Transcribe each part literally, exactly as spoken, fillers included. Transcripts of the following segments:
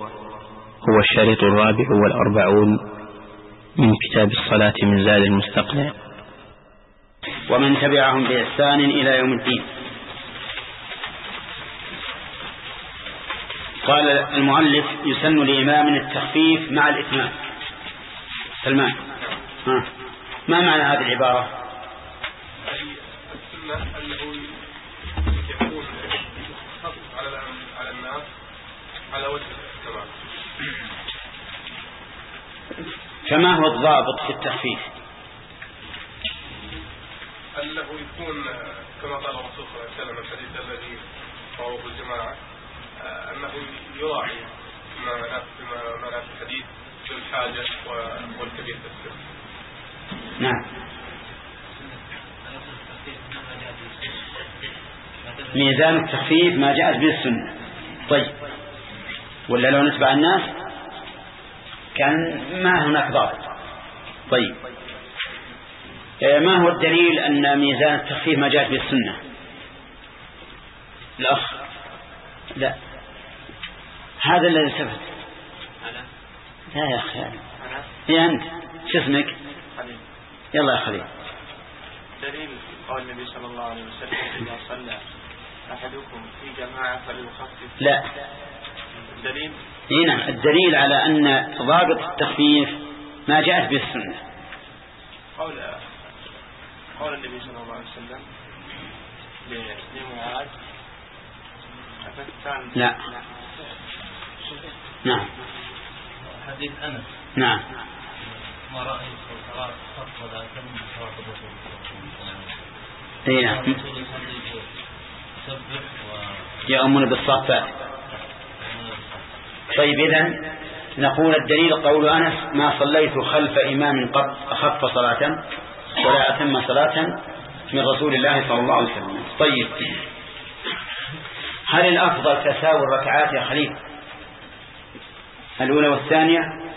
هو الشريط الرابع والأربعون من كتاب الصلاة من زاد المستقنع. ومن تبعهم بإحسان إلى يوم الدين. قال المؤلف: يسن لإمام التخفيف مع الإتمام. سلمان، ها. ما معنى هذه العبارة؟ السنة أنه يكون خفف على الناس على وجه التمام. فما هو الضابط في التخفيف؟ أنه يكون كما قال الرسول صلى الله عليه وسلم الحديث الذي رواه الجماعة، أنه يراعي ما ما في الحديث للحاجة والكبير في السن. نعم. ميزان التخفيف ما جاءت به السنة. طيب، ولا لو نتبع الناس كان ما هناك ضابط. طيب، ما هو الدليل أن ميزان التخفيف ما جاءت به السنة؟ الأخ لا، هذا الذي سفت. لا يا أخي، هي أنت شو اسمك؟ يلا يا خليل. دليل قول النبي صلى الله عليه وسلم: إذا صلى أحدكم في جماعة فليخفف. لا، الدليل هنا الدليل على أن ضابط التخفيف ما جاءت به السنة. قول قول النبي صلى الله عليه وسلم لمعاذ: لا. نعم. حديث أنس. نعم. ما رأيت الصلاة خفض كم صلاة الرسول اي نعم. يأمون بالصفات. طيب، إذن نقول الدليل قول أنس: ما صليت خلف إمام قط أخف صلاة ولا أتم صلاة من رسول الله صلى الله عليه وسلم. طيب، هل الأفضل تساوي الركعات يا خليل؟ الأولى والثانية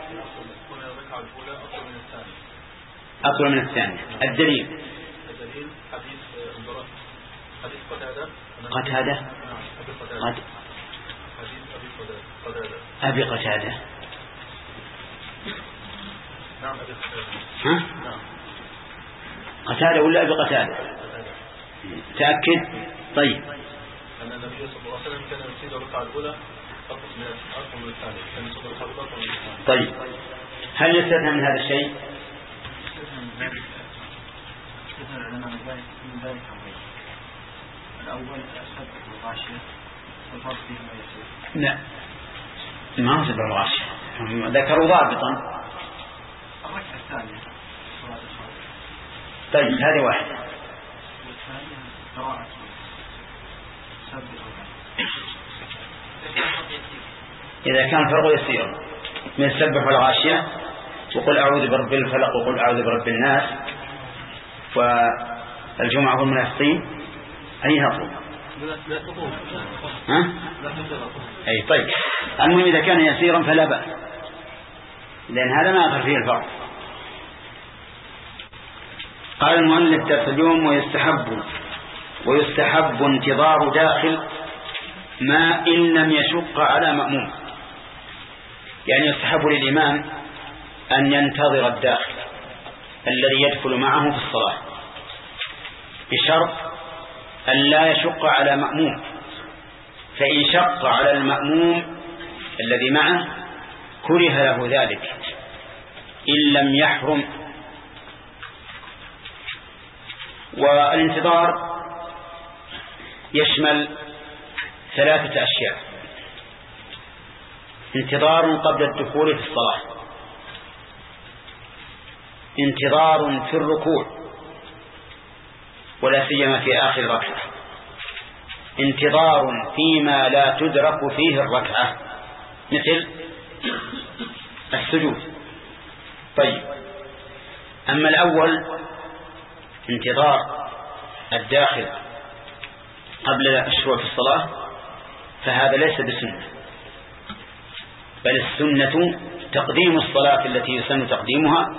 أطول من الثانية. الدليل الدليل حديث حديث قتادة قتادة قد أبي قتادة. نعم. ها؟ قتادة ولا أبي قتادة؟ تأكد. طيب. أن النبي صلى الله عليه وسلم كان يزيد الركعة الأولى أطول من الثانية، كان يزيد الركعة الأولى أطول من الثانية. طيب، هل يستثنى من هذا الشيء؟ الأول أسد الغاشية والفرق فيهما يسير. لا، ما هو سبب الغاشية، ذكروا ضابطا. الركعة الثانية صلاة الخوف. طيب، هذه واحدة. والثانية قراءة سبب الغاشية. إذا كان فرق يسير من السبح والغاشية وقل أعوذ برب الفلق وقل أعوذ برب الناس والجمعة والمنافقين، أيها أطول؟ ها؟ أي. طيب، المهم إذا كان يسيرا فلا بأس، لأن هذا ما يظهر فيه الفرق. قال المؤلف: درس اليوم: ويستحب ويستحب انتظار داخل ما إن لم يشق على مأموم. يعني يستحب للإمام أن ينتظر الداخل الذي يدخل معه في الصلاة بشرط أن لا يشق على مأموم، فإن شق على المأموم الذي معه كره له ذلك إن لم يحرم. والانتظار يشمل ثلاثة أشياء: انتظار قبل الدخول في الصلاة، انتظار في الركوع ولا سيما في آخر ركعة، انتظار فيما لا تدرك فيه الركعة مثل السجود. طيب، أما الأول انتظار الداخل قبل الشروع في الصلاة فهذا ليس بسنة، بل السنة تقديم الصلاة التي يسن تقديمها.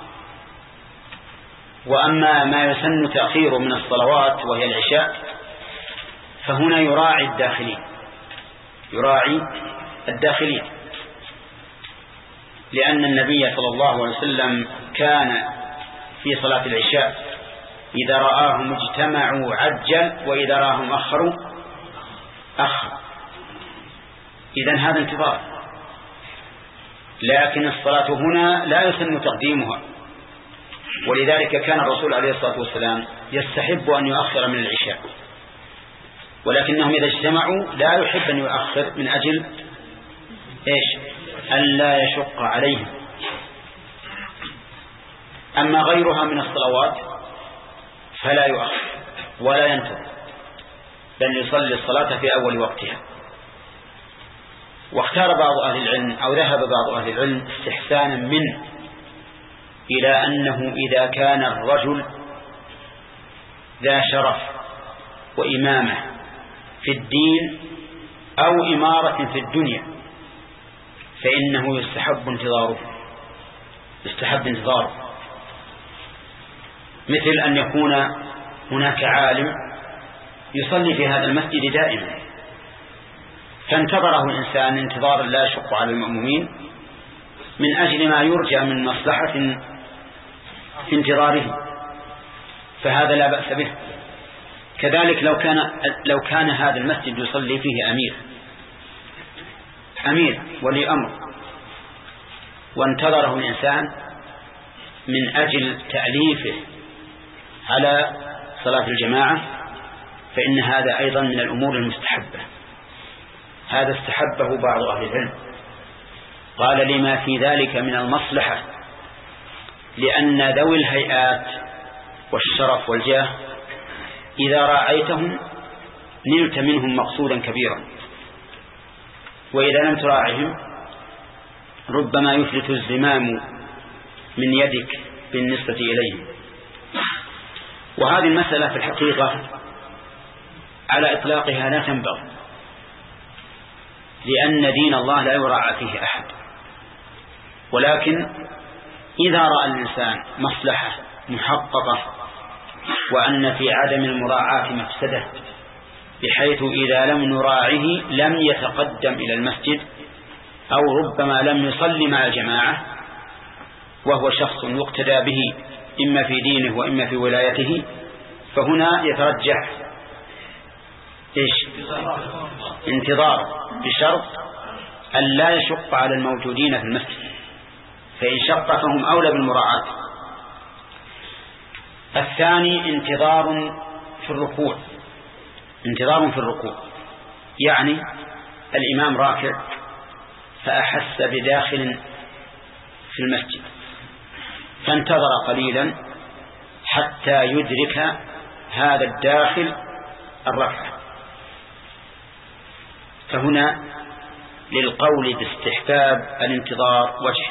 وأما ما يسن تأخيره من الصلوات وهي العشاء فهنا يراعي الداخلين يراعي الداخلين لأن النبي صلى الله عليه وسلم كان في صلاة العشاء إذا رآهم اجتمعوا عجل وإذا رآهم أخروا أخر. إذن هذا انتظار، لكن الصلاة هنا لا يسن تقديمها، ولذلك كان الرسول عليه الصلاة والسلام يستحب أن يؤخر من العشاء، ولكنهم إذا اجتمعوا لا يحب أن يؤخر من أجل إيش؟ أن لا يشق عليهم. أما غيرها من الصلوات فلا يؤخر ولا ينتظر، بل يصلي الصلاة في أول وقتها. واختار بعض أهل العلم أو ذهب بعض أهل العلم استحسانا منه إلى أنه إذا كان الرجل ذا شرف وإمامة في الدين أو إمارة في الدنيا فإنه يستحب انتظاره يستحب انتظاره مثل أن يكون هناك عالم يصلي في هذا المسجد دائما، فانتظره الإنسان انتظارا لا يشق على المأمومين من أجل ما يرجى من مصلحة في انتظاره، فهذا لا بأس به. كذلك لو كان لو كان هذا المسجد يصلي فيه أمير أمير ولي أمر وانتظره الإنسان من أجل تأليفه على صلاة الجماعة فإن هذا أيضا من الأمور المستحبة. هذا استحبه بعض أهل العلم، قال لما في ذلك من المصلحة، لأن ذوي الهيئات والشرف والجاه إذا راعيتهم نلت منهم مقصودا كبيرا، وإذا لم تراعهم ربما يفلت الزمام من يدك بالنسبة إليهم. وهذه المسألة في الحقيقة على إطلاقها لا تنبغي، لأن دين الله لا يراعى فيه أحد، ولكن إذا رأى الإنسان مصلحة محققة وأن في عدم المراعاة مفسدة بحيث إذا لم نراعه لم يتقدم إلى المسجد أو ربما لم يصلي مع الجماعة وهو شخص يقتدى به إما في دينه وإما في ولايته، فهنا يترجح إيش؟ انتظار، بشرط أن لا يشق على الموجودين في المسجد، فإن شق فهم أولى بالمراعاة. الثاني انتظار في الركوع انتظار في الركوع يعني الإمام راكع فأحس بداخل في المسجد فانتظر قليلا حتى يدرك هذا الداخل الركعة، فهنا للقول باستحباب الانتظار وجه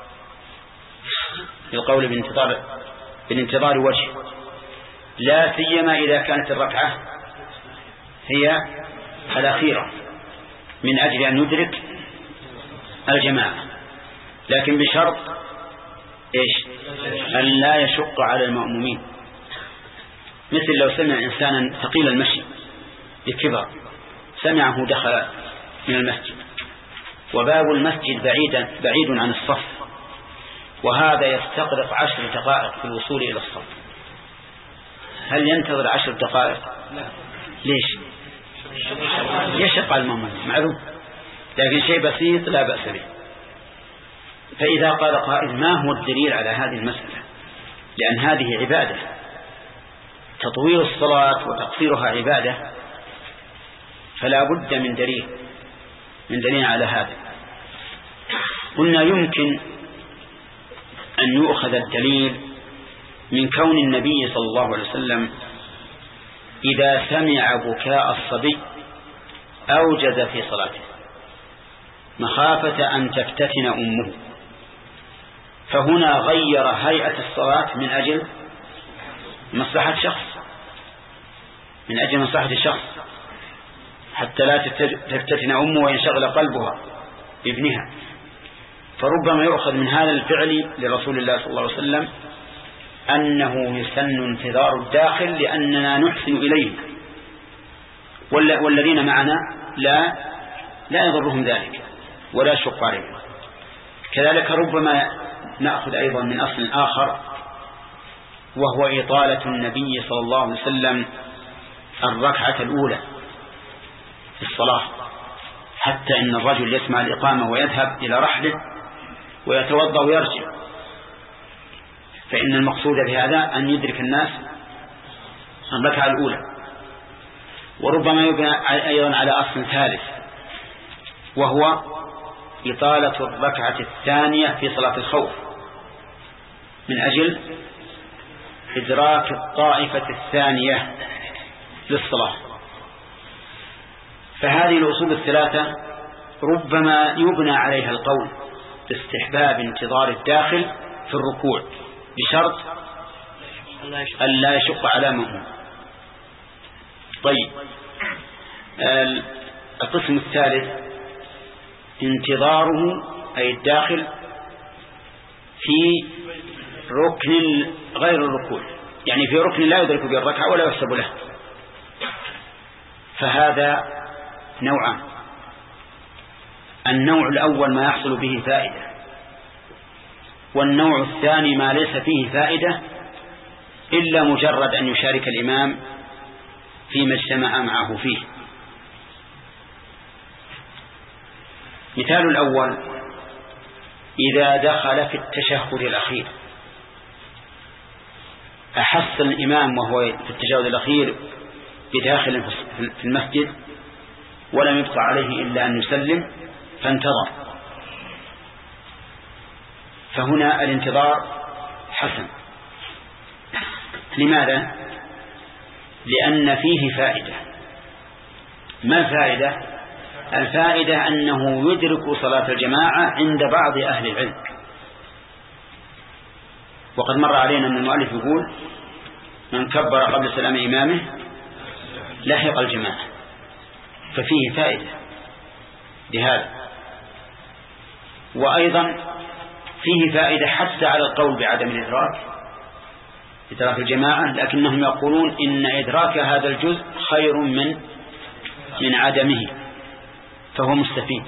للقول بالانتظار بالانتظار وجه لا سيما إذا كانت الركعة هي الأخيرة من أجل أن ندرك الجماعة، لكن بشرط إيش؟ أن لا يشق على المأمومين. مثل لو سمع إنسانا ثقيل المشي بكبر سمعه دخل من المسجد وباب المسجد بعيد بعيد عن الصف، وهذا يستغرق عشر دقائق في الوصول إلى الصف، هل ينتظر عشر دقائق؟ ليش؟ يشق على المأموم معلوم، لكن شيء بسيط لا بأس به. فإذا قال قائل ما هو الدليل على هذه المسألة؟ لأن هذه عبادة، تطويل الصلاة وتقصيرها عبادة، فلا بد من دليل من دليل على هذا. قلنا يمكن أن يؤخذ الدليل من كون النبي صلى الله عليه وسلم إذا سمع بكاء الصبي أوجز في صلاته مخافة أن تفتتن أمه، فهنا غير هيئة الصلاة من أجل مصلحة شخص من أجل مصلحة الشخص حتى لا تفتتن أمه وينشغل قلبها بابنها. فربما يؤخذ من هذا الفعل لرسول الله صلى الله عليه وسلم أنه يسن انتظار الداخل لأننا نحسن إليه، والذين معنا لا لا يضرهم ذلك ولا شق عليهم. كذلك ربما نأخذ أيضا من أصل آخر، وهو إطالة النبي صلى الله عليه وسلم الركعة الأولى في الصلاة، حتى إن الرجل يسمع الإقامة ويذهب إلى رحله ويتوضأ ويرجع، فإن المقصود بهذا أن يدرك الناس الركعة الأولى. وربما يبنى أيضا على أصل ثالث، وهو إطالة الركعة الثانية في صلاة الخوف من أجل إدراك الطائفة الثانية للصلاة. فهذه الأصول الثلاثة ربما يبنى عليها القول باستحباب انتظار الداخل في الركوع بشرط أن لا يشق على مأموم. طيب، القسم الثالث انتظاره أي الداخل في ركن غير الركوع، يعني في ركن لا يدرك به الركعة ولا يحسب له، فهذا نوعان. النوع الأول ما يحصل به فائدة، والنوع الثاني ما ليس فيه فائدة إلا مجرد أن يشارك الإمام فيما اجتمع معه فيه. مثال الأول: إذا دخل في التشهد الأخير أحس الإمام وهو في التشهد الأخير بداخل في المسجد ولم يبقى عليه إلا أن يسلم فانتظر، فهنا الانتظار حسن. لماذا؟ لأن فيه فائدة. ما الفائدة؟ الفائدة أنه يدرك صلاة الجماعة عند بعض أهل العلم. وقد مر علينا أن المؤلف يقول: من كبر قبل سلام إمامه لحق الجماعة، ففيه فائدة لهذا. وأيضا فيه فائدة حتى على القول بعدم الإدراك إدراك الجماعة، لكنهم يقولون إن إدراك هذا الجزء خير من من عدمه، فهو مستفيد.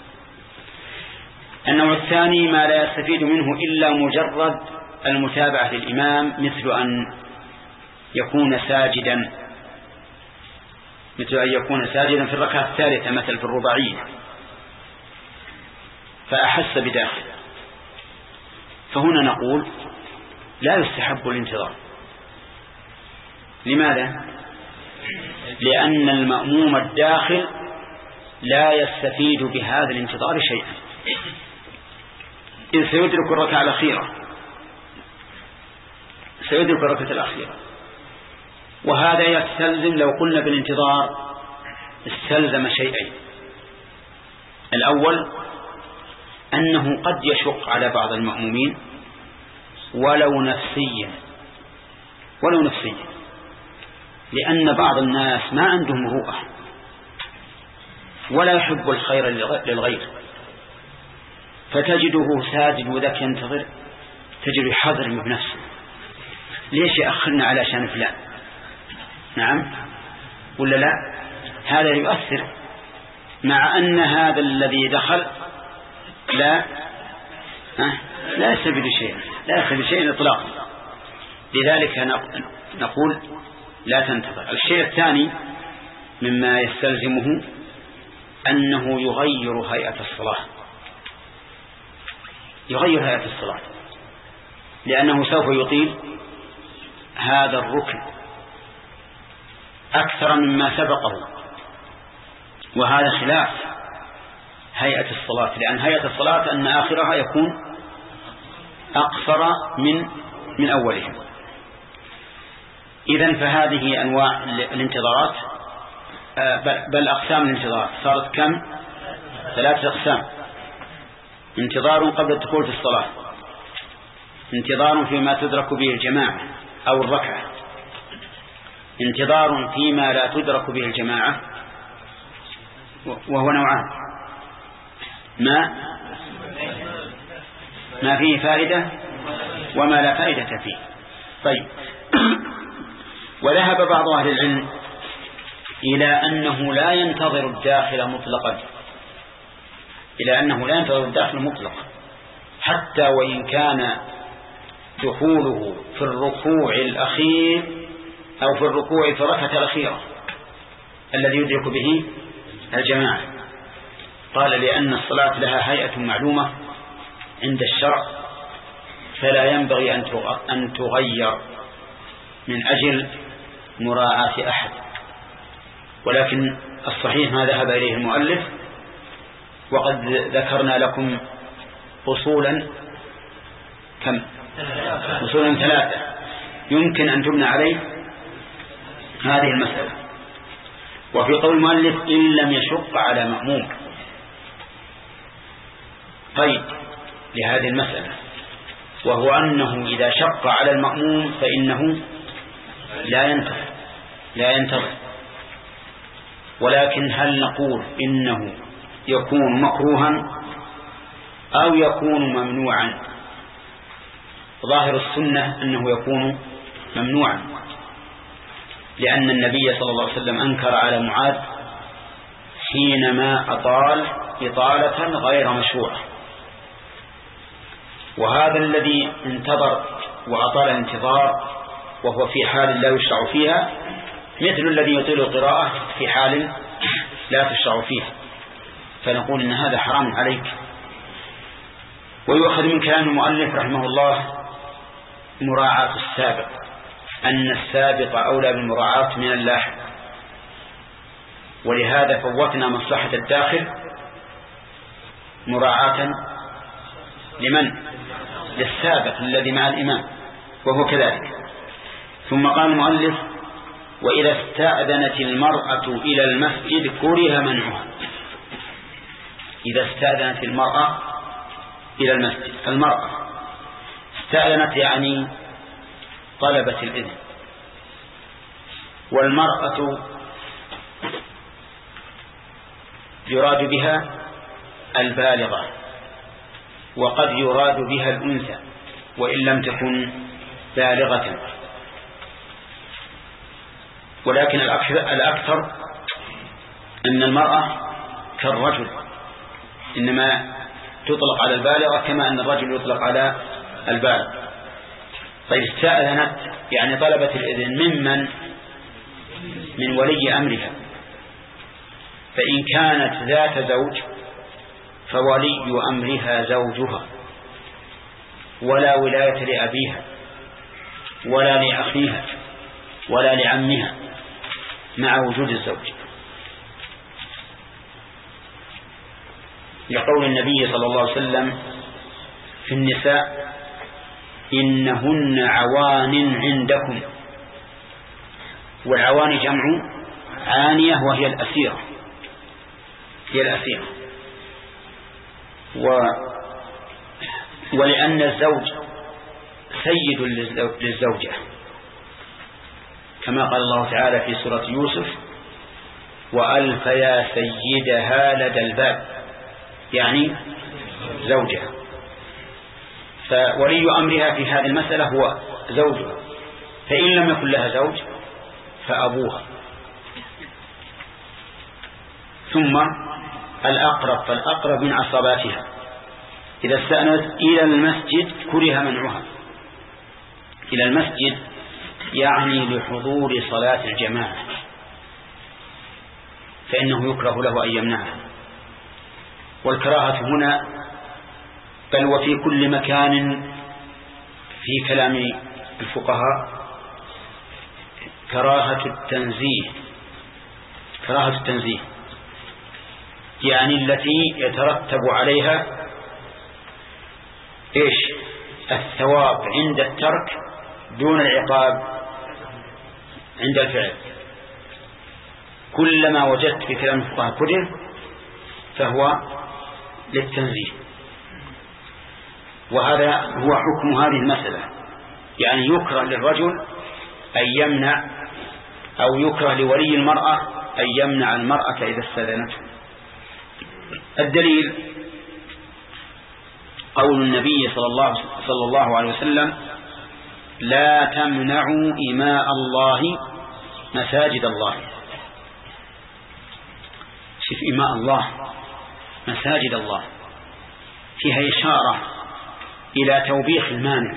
النوع الثاني ما لا يستفيد منه إلا مجرد المتابعة للإمام، مثل أن يكون ساجدا مثل أن يكون ساجدا في الركعة الثالثة مثل في الرباعية فأحس بداخل، فهنا نقول لا يستحب الانتظار. لماذا؟ لأن المأموم الداخل لا يستفيد بهذا الانتظار شيئا، إذ سيدرك الركعة الأخيرة سيدرك الركعة الأخيرة وهذا يستلزم، لو قلنا بالانتظار استلزم شيئين: الأول أنه قد يشق على بعض المأمومين ولو نفسيا ولو نفسيا لأن بعض الناس ما عندهم روءة ولا يحب الخير للغير، فتجده ساجد وذاك ينتظر، تجد يحضر بنفسه: ليش يأخرنا على شان فلان؟ نعم ولا لا؟ هذا يؤثر، مع أن هذا الذي دخل لا لا يستفيد شيئا لا يستفيد شيئا إطلاقا. لذلك نقول لا تنتظر. الشيء الثاني مما يستلزمه أنه يغير هيئة الصلاة يغير هيئة الصلاة لأنه سوف يطيل هذا الركن أكثر مما سبقه، وهذا خلاف هيئة الصلاة، لأن هيئة الصلاة أن آخرها يكون أقصر من من أولها. إذن فهذه أنواع الانتظارات، بل أقسام الانتظار صارت كم؟ ثلاثة أقسام: انتظار قبل الدخول في الصلاة، انتظار فيما تدرك به الجماعة أو الركعة، انتظار فيما لا تدرك به الجماعة، وهو نوعان: ما ما فيه فائدة وما لا فائدة فيه. طيب، وذهب بعض أهل العلم إلى أنه لا ينتظر الداخل مطلقا إلى أنه لا ينتظر الداخل مطلقا حتى وإن كان دخوله في الركوع الأخير أو في الركوع في الركعة الأخيرة الذي يدرك به الجماعة. قال لأن الصلاة لها هيئة معلومة عند الشرع فلا ينبغي أن تغير من أجل مراعاة أحد. ولكن الصحيح ما ذهب إليه المؤلف، وقد ذكرنا لكم أصولا كم أصولا ثلاثة يمكن أن تبنى عليه هذه المسألة. وفي قول المؤلف إن لم يشق على مأموم قيد لهذه المسألة، وهو أنه إذا شق على المأموم فإنه لا ينتظر لا ينتظر ولكن هل نقول إنه يكون مكروها أو يكون ممنوعا؟ ظاهر السنة أنه يكون ممنوعا، لأن النبي صلى الله عليه وسلم أنكر على معاذ حينما أطال إطالة غير مشروعة. وهذا الذي انتظر وأطال الانتظار وهو في حال لا يشرع فيها مثل الذي يطيل القراءة في حال لا تشرع فيها، فنقول إن هذا حرام عليك. ويؤخذ من كلام المؤلف رحمه الله مراعاة السابق، أن السابق أولى بالمراعاة من اللاحق، ولهذا فوتنا مصلحة الداخل مراعاة لمن؟ للسابق الذي مع الإمام، وهو كذلك. ثم قال المؤلف وإذا استأذنت المرأة إلى المسجد كره منعها. إذا استأذنت المرأة إلى المسجد، المرأة استأذنت يعني طلبت الإذن، والمرأة يراد بها البالغة وقد يراد بها الأنثى وإن لم تكن بالغة، ولكن الأكثر أن المرأة كالرجل إنما تطلق على البالغة كما أن الرجل يطلق على البالغ. طيب استأذنت يعني طلبت الإذن ممن؟ من ولي أمرها، فإن كانت ذات زوج فولي أمرها زوجها، ولا ولاية لأبيها ولا لأخيها ولا لعمها مع وجود الزوج، لقول النبي صلى الله عليه وسلم في النساء إنهن عوان عندكم، والعوان جمع عانية وهي الأسيرة هي الأسيرة و... ولأن الزوج سيد للزوجة كما قال الله تعالى في سورة يوسف وألف يا سيدها لدى الباب، يعني زوجها، فولي أمرها في هذه المسألة هو زوجها، فإن لم يكن لها زوج فأبوها. ثم الأقرب فالأقرب من عصباتها إذا استأنت إلى المسجد كره منعها. إلى المسجد يعني لحضور صلاة الجماعة، فإنه يكره له أن يمنعها. والكراهة هنا بل وفي كل مكان في كلام الفقهاء كراهة التنزيه كراهة التنزيه يعني التي يترتب عليها إيش؟ الثواب عند الترك دون العقاب عند الفعل. كلما وجدت في كلام الفقهاء كره فهو للتنزيه، وهذا هو حكم هذه المسألة. يعني يكره للرجل أن يمنع أو يكره لولي المرأة أن يمنع المرأة إذا استأذنته. الدليل قول النبي صلى الله, صلى الله عليه وسلم لا تمنعوا إماء الله مساجد الله. شوف إماء الله مساجد الله فيها إشارة إلى توبيخ المانع،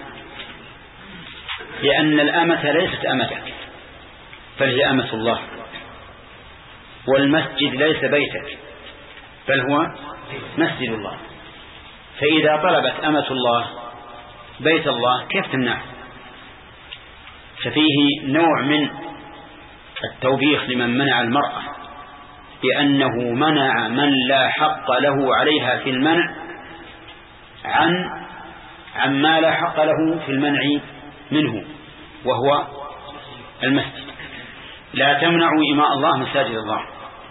لأن الأمة ليست أمتك بل هي أمة الله، والمسجد ليس بيتك بل هو مسجد الله، فإذا طلبت أمة الله بيت الله كيف تمنع؟ ففيه نوع من التوبيخ لمن منع المرأة بأنه منع من لا حق له عليها في المنع عن عن ما لا حق له في المنع منه، وهو المسجد. لا تمنعوا إماء الله مساجد الله.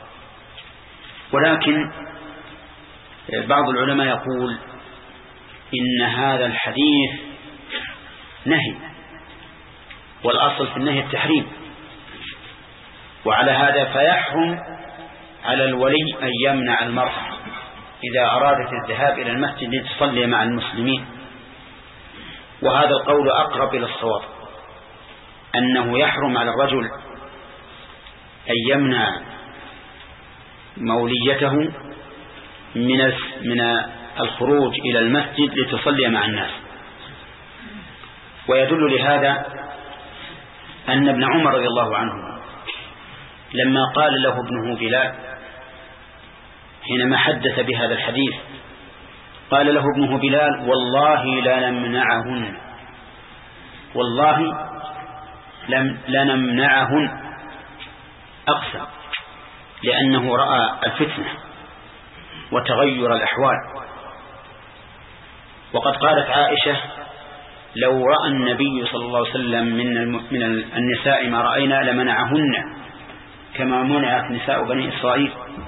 ولكن بعض العلماء يقول إن هذا الحديث نهي، والأصل في النهي التحريم، وعلى هذا فيحرم على الولي أن يمنع المرأة إذا أرادت الذهاب إلى المسجد لتصلي مع المسلمين. وهذا القول أقرب إلى الصواب، أنه يحرم على الرجل أن يمنع موليته من من الخروج إلى المسجد لتصلي مع الناس. ويدل لهذا أن ابن عمر رضي الله عنه لما قال له ابنه بلال حينما حدث بهذا الحديث، قال له ابنه بلال: والله لا نمنعهن، والله لم لنمنعهن، أقسم، لأنه رأى الفتنة وتغير الأحوال. وقد قالت عائشة: لو رأى النبي صلى الله عليه وسلم من من النساء ما رأينا لمنعهن كما منعت نساء بني إسرائيل.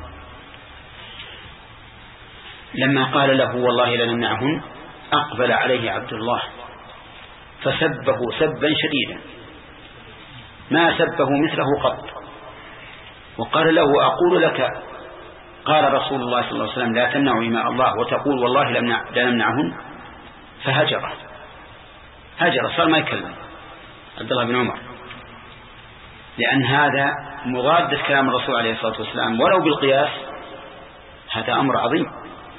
لما قال له والله لنمنعهن أقبل عليه عبد الله فسبه سبا شديدا ما سبه مثله قط، وقال له: أقول لك قال رسول الله صلى الله عليه وسلم لا تمنعوا إماء الله وتقول والله لا نمنعهن. فهجر هجر صار ما يكلم عبد الله بن عمر، لأن هذا مضاد كلام الرسول عليه الصلاة والسلام ولو بالقياس. هذا أمر عظيم،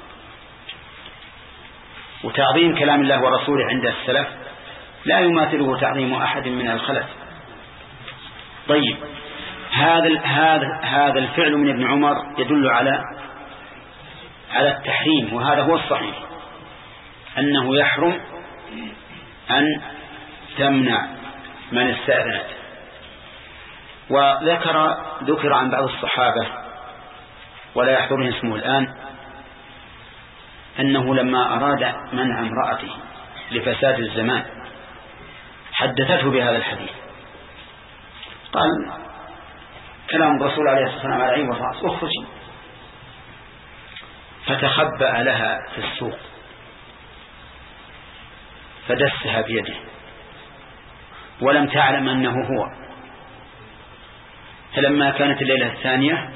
وتعظيم كلام الله ورسوله عند السلف لا يماثله تعظيم أحد من الخلف. طيب، هذا هذا هذا الفعل من ابن عمر يدل على على التحريم، وهذا هو الصحيح، أنه يحرم أن تمنع من استأذنت. وذكر ذكر عن بعض الصحابة ولا يحضرني اسمه الآن أنه لما أراد منع امرأته لفساد الزمان حدثته بهذا الحديث، قال كلام الرسول عليه الصلاة والسلام على عين والرأس: اخرجي. فتخبأ لها في السوق فدسها بيده ولم تعلم أنه هو. فلما كانت الليلة الثانية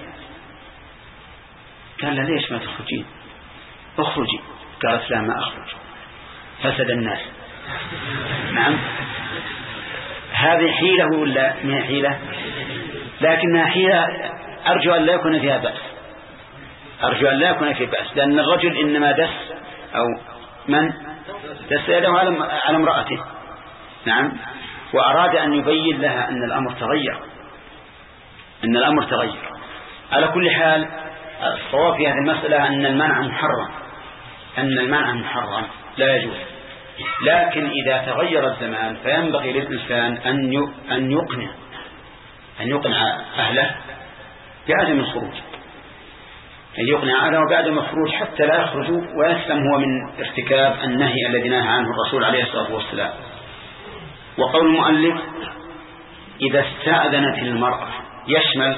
قال لها: ليش ما تخرجين؟ اخرجي. قالت: لا ما أخرج، فسد الناس. نعم، هذه حيلة ولا ما حيلة؟ لكنها حيلة أرجو أن لا يكون فيها بأس، أرجو أن لا يكون فيها بأس، لأن الرجل إنما دس أو من دس يده على امرأته. نعم، وأراد أن يبين لها أن الأمر تغير، أن الأمر تغير. على كل حال الصواب في هذه المسألة أن المنع محرم، أن المنع محرم لا يجوز، لكن إذا تغير الزمان فينبغي للإنسان أن أن يقنع أن يقنع أهله بعدم الخروج، أن يقنع أهله بعدم الخروج حتى لا يخرجوا ويسلم هو من ارتكاب النهي الذي نهى عنه الرسول عليه الصلاة والسلام. وقول المؤلف: إذا استأذنت المرأة يشمل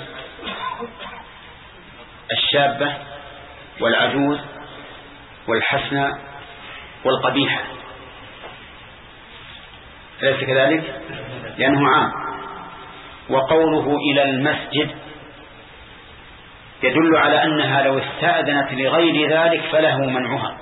الشابة والعجوز والحسنى والقبيحة، أليس كذلك؟ لأنه عام. وقوله إلى المسجد يدل على أنها لو استأذنت لغير ذلك فله منعها،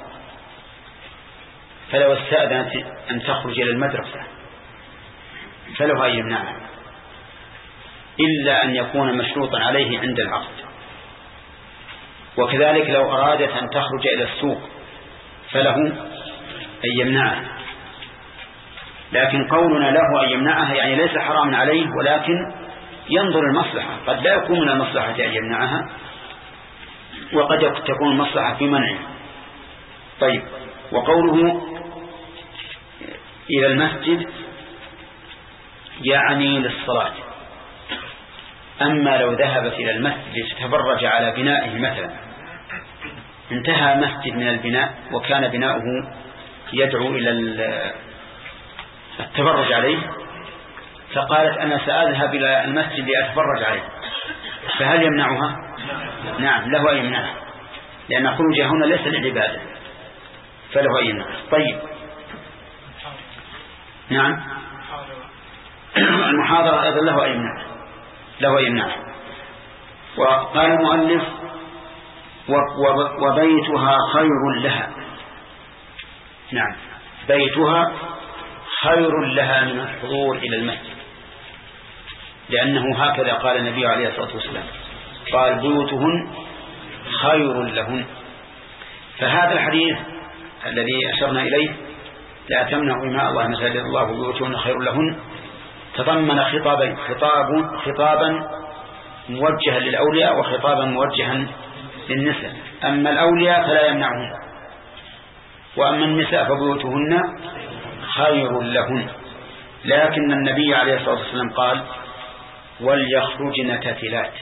فلو استأذنت أن تخرج إلى المدرسة فله أن يمنعها، إلا أن يكون مشروطا عليه عند العقد. وكذلك لو أرادت أن تخرج إلى السوق فله أن يمنعه، لكن قولنا له أن يمنعها يعني ليس حرام عليه، ولكن ينظر المصلحة، قد لا يكون من المصلحة أن يمنعها، وقد تكون المصلحة في منعه. طيب، وقوله إلى المسجد يعني للصلاة. أما لو ذهبت إلى المسجد لتتفرج على بنائه مثلا، انتهى مسجد من البناء وكان بناؤه يدعو إلى التفرج عليه، فقالت أنا سأذهب إلى المسجد لأتفرج عليه، فهل يمنعها؟ نعم، له أن يمنعها، لأن خروجها هنا ليس للعبادة، فله أن يمنعها. طيب، نعم، المحاضرة أيضا له أن يمنعها، له أن يمنعها. وقال المؤلف وبيتها خير لها. نعم، بيتها خير لها من الحضور إلى المسجد، لأنه هكذا قال النبي عليه الصلاة والسلام، قال بيوتهن خير لهن. فهذا الحديث الذي أشرنا إليه لا تمنعوا إماء الله مساجد الله وبيوتهن خير لهن تضمن خطابين، خطاب خطابا موجها للأولياء وخطابا موجها للنساء. أما الأولياء فلا يمنعهم، وأما النساء فبيوتهن خير لهن. لكن النبي عليه الصلاة والسلام قال وليخرجن تافلات،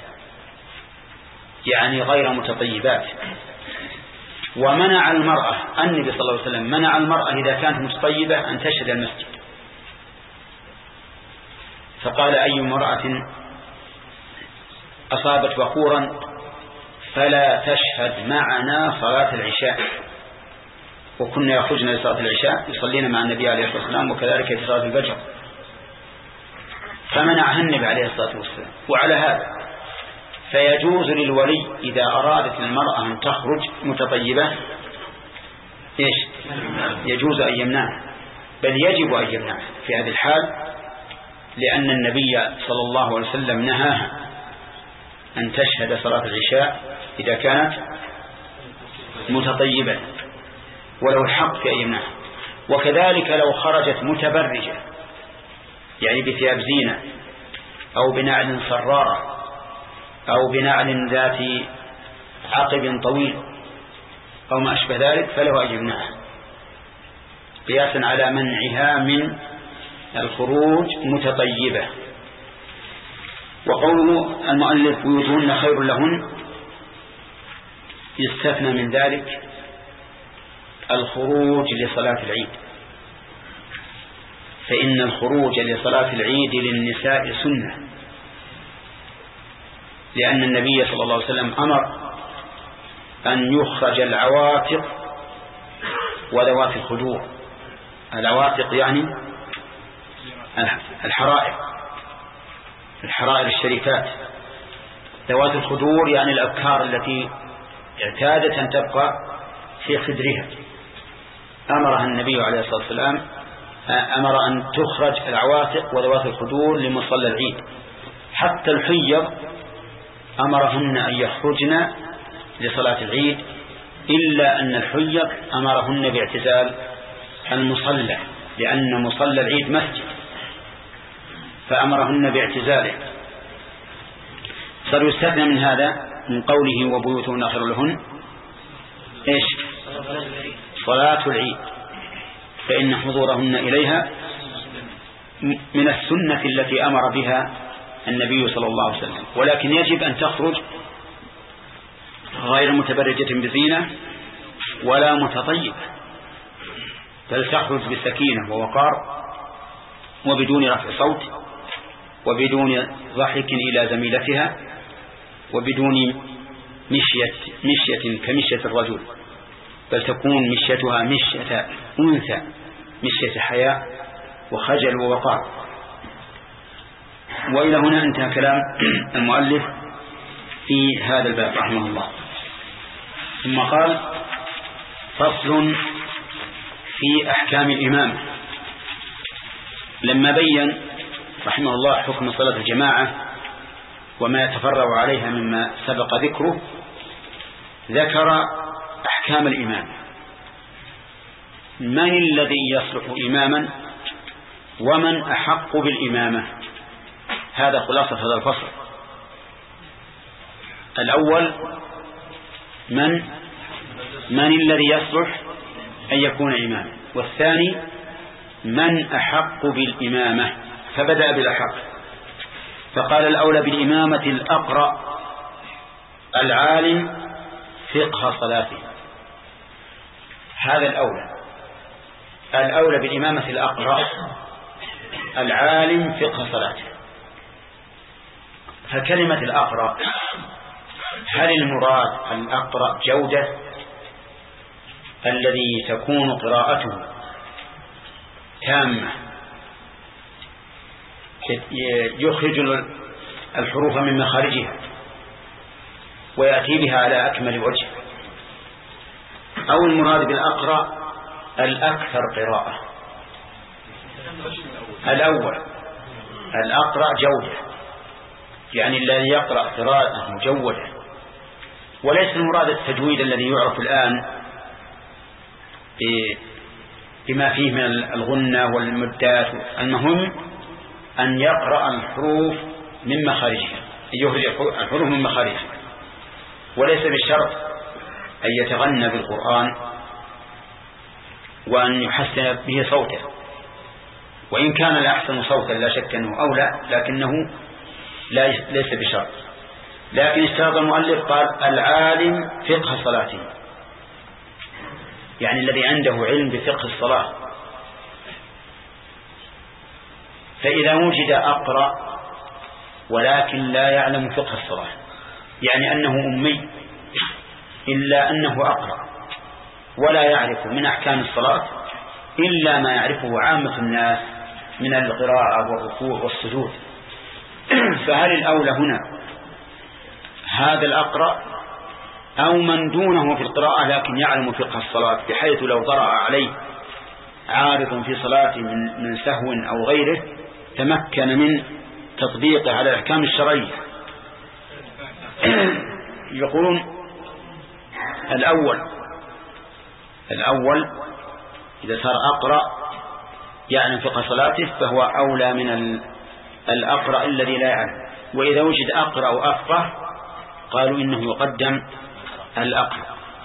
يعني غير متطيبات. ومنع المرأة، النبي صلى الله عليه وسلم منع المرأة إذا كانت متطيبة أن تشهد المسجد، فقال أي امرأة أصابت بخورا فلا تشهد معنا صلاة العشاء. وكنا يخرجن لصلاة العشاء يصلين مع النبي عليه الصلاة والسلام، وكذلك في صلاة الفجر، فمنعها النبي عليه الصلاة والسلام. وعلى هذا فيجوز للولي إذا أرادت المرأة أن تخرج متطيبة إيش؟ يجوز أن يمنعها، بل يجب أن يمنعها في هذه الحال، لأن النبي صلى الله عليه وسلم نهاها أن تشهد صلاة العشاء إذا كانت متطيبة، ولو الحق في أن يمنعها. وكذلك لو خرجت متبرجة، يعني بثياب زينة أو بنعل صرارة أو بنعل ذات عقب طويل أو ما أشبه ذلك، فله أن يمنعها قياسا على منعها من الخروج متطيبة. وقوله المؤلف بيوتهن خير لهن يستثنى من ذلك الخروج لصلاة العيد، فإن الخروج لصلاة العيد للنساء سنة، لأن النبي صلى الله عليه وسلم أمر أن يخرج العواتق وذوات الخدور. العواتق يعني الحرائر، الحرائر الشريفات. ذوات الخدور يعني الأبكار التي اعتادت أن تبقى في خدرها. أمرها النبي عليه الصلاة والسلام، أمر أن تخرج العواتق وذوات الخدور لمصلى العيد. حتى الحيض أمرهن أن يخرجن لصلاة العيد، إلا أن الحيض أمرهن باعتزال المصلى، لأن مصلى العيد مسجد، فأمرهن باعتزاله. صار يستثنى من هذا من قوله وبيوتهن خير لهن إيش؟ صلاة العيد، فإن حضورهن إليها من السنة التي أمر بها النبي صلى الله عليه وسلم. ولكن يجب أن تخرج غير متبرجة بزينة ولا متطيبة، بل تخرج بسكينة ووقار وبدون رفع صوت وبدون ضحك إلى زميلتها وبدون مشية, مشية كمشية الرجل، بل تكون مشيتها مشية أنثى، مشية حياء وخجل ووقار. وإلى هنا انتهى كلام المؤلف في هذا الباب رحمه الله. ثم قال فصل في أحكام الإمام. لما بين رحمه الله حكم صلاة الجماعة وما يتفرع عليها مما سبق ذكره، ذكر أحكام الإمام. من الذي يصلح إماما ومن أحق بالإمامة. هذا خلاصة هذا الفصل. الأول من من الذي يصلح أن يكون إماما، والثاني من أحق بالإمامة، فبدأ بالأحق فقال الأولى بالإمامة الأقرأ العالم فقه صلاته. هذا الأولى الأولى بالإمامة الأقرأ العالم فقه صلاته. فكلمة الأقرأ هل المراد الأقرأ جودة الذي تكون قراءته تامة يخرج الحروف من مخارجها ويأتي بها على أكمل وجه، أو المراد بالأقرأ الأكثر قراءة؟ الأول الأقرأ جودة، يعني الذي يقرأ قراءة مجودة، وليس المراد التجويد الذي يعرف الآن بما فيه من الغنة والمدات. المهم أن يقرأ الحروف من مخارجها، يخرج الحروف من مخارجها، وليس بالشرط أن يتغنى بالقرآن وأن يحسن به صوته، وإن كان الأحسن صوتا لا شك أنه أولى، لكنه ليس بشرط. لكن اشترط المؤلف قال العالم فقه صلاته، يعني الذي عنده علم بفقه الصلاة. فإذا وجد أقرأ ولكن لا يعلم فقه الصلاة، يعني أنه أمي إلا أنه أقرأ ولا يعرف من أحكام الصلاة إلا ما يعرفه عامة الناس من القراءة والركوع والسجود، فهل الأولى هنا هذا الأقرأ أو من دونه في القراءة لكن يعلم فقه الصلاة، بحيث لو طرأ عليه عارض في صلاة من, من سهو أو غيره تمكن من تطبيقه على الأحكام الشرعية؟ يقولون الأول الأول إذا صار أقرأ يعلم فقه صلاته فهو أولى من الأقرأ الذي لا يعلم. وإذا وجد أقرأ وأفقه قالوا إنه يقدم الأقرأ.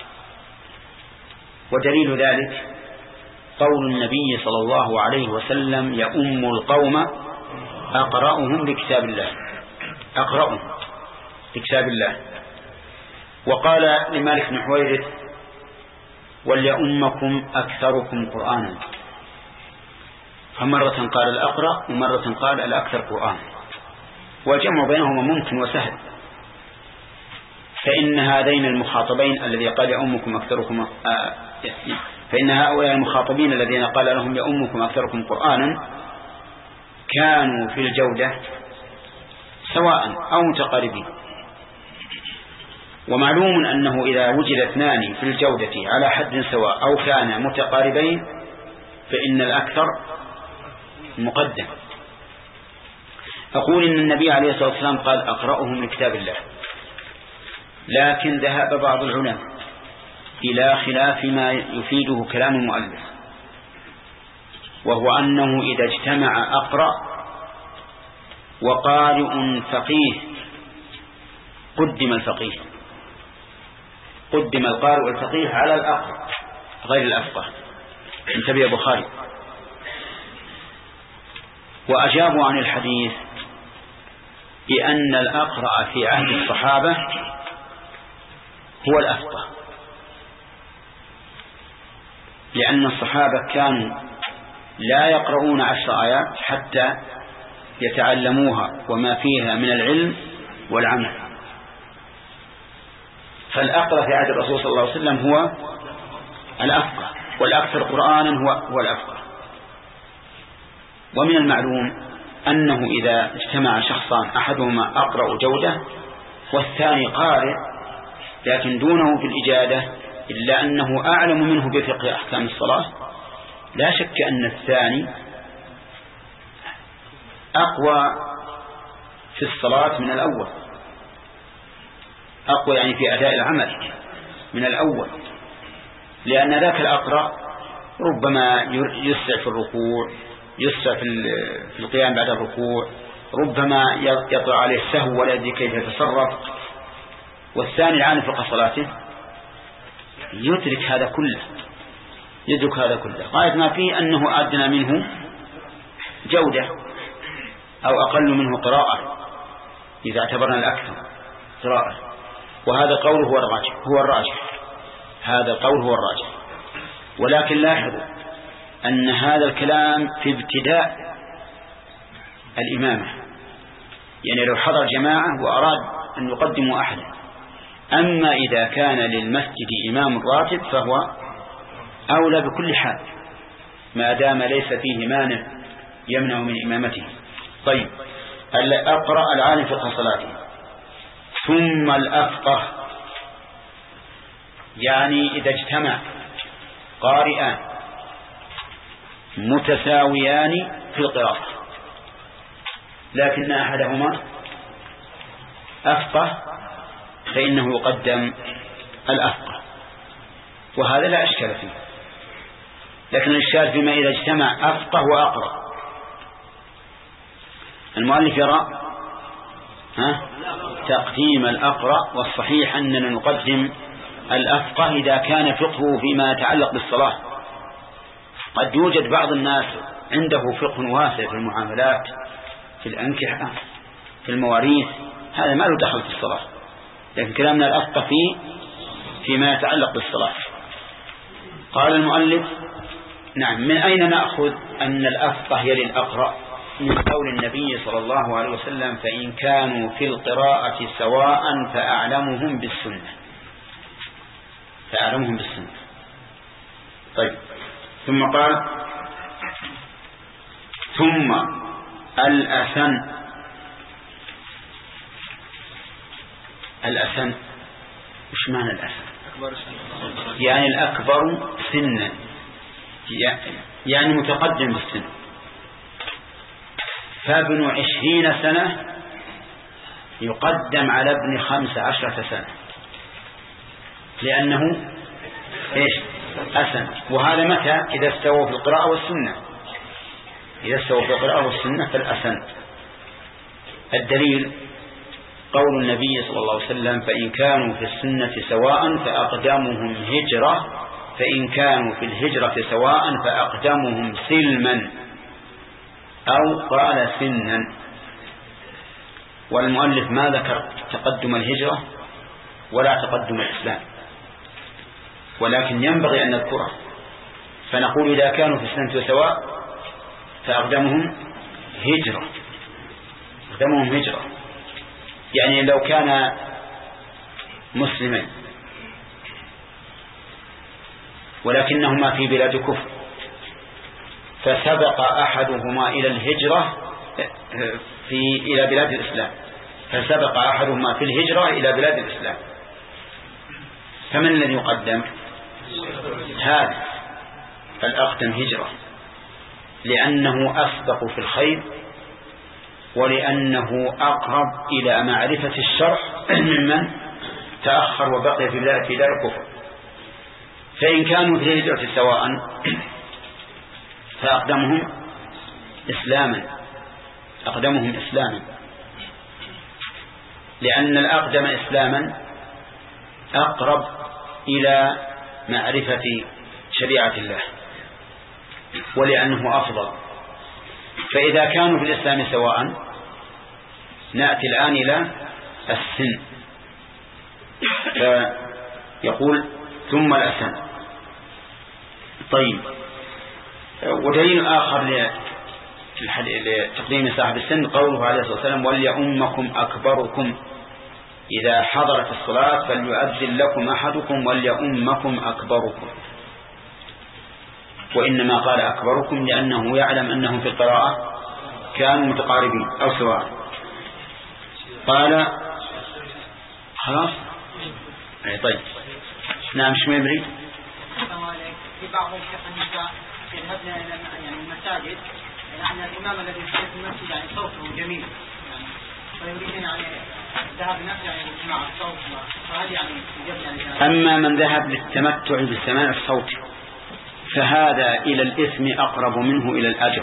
ودليل ذلك قول النبي صلى الله عليه وسلم يؤم القوم أقرأهم لكتاب الله، أقرأهم لكتاب الله. وقال لمالك بن حويرث وليؤمكم أكثركم قرآنا، فمرة قال الأقرأ ومرة قال الأكثر قرآن، والجمع بينهما ممكن وسهل. فإن هذين المخاطبين الذي قال يؤمكم أكثركم آه فإن هؤلاء المخاطبين الذين قال لهم يؤمكم أكثركم قرآنا كانوا في الجودة سواء أو متقاربين. ومعلوم أنه إذا وجد اثنان في الجودة على حد سواء أو كان متقاربين فإن الأكثر مقدم. أقول إن النبي عليه الصلاة والسلام قال أقرأهم لكتاب الله، لكن ذهب بعض العلماء إلى خلاف ما يفيده كلام المؤلف، وهو أنه إذا اجتمع أقرأ وقارئ فقيه قدم الفقيه، قدم القارئ الفقيه على الأقرأ غير الأفقه. انتبه البخاري. وأجابوا عن الحديث بأن الأقرأ في عهد الصحابة هو الأفقه، لأن الصحابة كانوا لا يقرؤون عشر آيات حتى يتعلموها وما فيها من العلم والعمل. فالأقرأ في عهد الرسول صلى الله عليه وسلم هو الأفقه، والأكثر قرآنا هو, هو الأفقه. ومن المعلوم أنه إذا اجتمع شخصان أحدهما أقرأ جودة والثاني قارئ لكن دونه في الإجادة إلا أنه أعلم منه بفقه أحكام الصلاة، لا شك أن الثاني أقوى في الصلاة من الأول، أقوى يعني في أداء العمل من الأول، لأن ذاك الأقرأ ربما يسرع في الركوع، يسرع في القيام بعد الركوع، ربما يطلع عليه السهو ولا يدري كيف يتصرف. والثاني العالم فقه صلاته يدرك هذا كله، يدرك هذا كله غاية ما فيه أنه أدنى منه جودة أو أقل منه قراءة إذا اعتبرنا الأكثر قراءة. وهذا قوله هو الراجح، هو الراجح هذا القول هو الراجح. ولكن لاحظوا أن هذا الكلام في ابتداء الإمامة، يعني لو حضر جماعة وأراد أن يقدموا أحدا. أما إذا كان للمسجد إمام راتب فهو أولى بكل حال ما دام ليس فيه مانع يمنع من إمامته. طيب، أقرأ العالم فقه صلاته. ثم الأفقه، يعني إذا اجتمع قارئان متساويان في القراءة لكن أحدهما أفقه فإنه يقدم الأفقه، وهذا لا أشكال فيه. لكن الإشكال فيما إذا اجتمع أفقه وأقرأ. المؤلف يرى ها تقديم الأقرأ، والصحيح أننا نقدم الأفقه إذا كان فقهه فيما يتعلق بالصلاة. قد يوجد بعض الناس عنده فقه واسع في المعاملات، في الأنكحة، في المواريث، هذا ما له دخل في الصلاة، لكن كلامنا الأفقه فيه فيما يتعلق بالصلاة. قال المؤلف: نعم، من أين نأخذ أن الأفقه يلي الأقرأ؟ من قول النبي صلى الله عليه وسلم: فإن كانوا في القراءة سواء فأعلمهم بالسنة فأعلمهم بالسنة. طيب، ثم قال: ثم الأسن. الأسن إيش معنى الأسن؟ يعني الأكبر سنا، يعني متقدم بالسن. فابن عشرين سنة يقدم على ابن خمس عشرة سنة لأنه إيش؟ أسن. وهذا متى؟ إذا استووا في القراءة والسنة. إذا استووا في القراءة والسنة فالأسن. الدليل قول النبي صلى الله عليه وسلم: فإن كانوا في السنة سواء فأقدمهم هجرة، فإن كانوا في الهجرة سواء فأقدمهم سلما، أو قال سنا. والمؤلف ما ذكر تقدم الهجرة ولا تقدم الإسلام، ولكن ينبغي أن نذكره. فنقول إذا كانوا في السنة سواء فأقدمهم هجرة، أقدمهم هجرة، يعني لو كان مسلمين ولكنهما في بلاد كفر فسبق أحدهما إلى الهجرة في إلى بلاد الإسلام، فسبق أحدهما في الهجرة إلى بلاد الإسلام، فمن الذي يقدم؟ هذا الأقدم هجرة، لأنه أسبق في الخير ولأنه أقرب إلى معرفة الشرع ممن تأخر وبقي في بلاد في دار الكفر. فإن كانوا في الهجرة سواء فأقدمهم إسلاما، أقدمهم إسلاما، لأن الأقدم إسلاما أقرب إلى معرفة شريعة الله ولأنه أفضل. فإذا كانوا في الإسلام سواء نأتي الآن إلى السن، فيقول: ثم الأسن. طيب، ودليل آخر لتقديم صاحب السن قوله عليه الصلاة والسلام: وليؤمكم أكبركم، إذا حضرت الصلاة فليؤذن لكم أحدكم وليؤمكم أكبركم. وإنما قال أكبركم لأنه يعلم أنهم في القراءة كانوا متقاربين أو سواء. قال: خلاص. أي طيب، نعم. شو يبري؟ في بعض النساء يذهبن إلى يعني المساجد، يعني الإمام الذي في المسجد يعني صوته جميل، يعني فيريدون يعني الذهاب نفسه يعني يسمع الصوت، فهل يعني يجب يعني؟ أما من ذهب للتمتع بالسماع الصوت فهذا إلى الإثم أقرب منه إلى الأجر.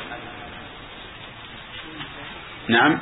نعم.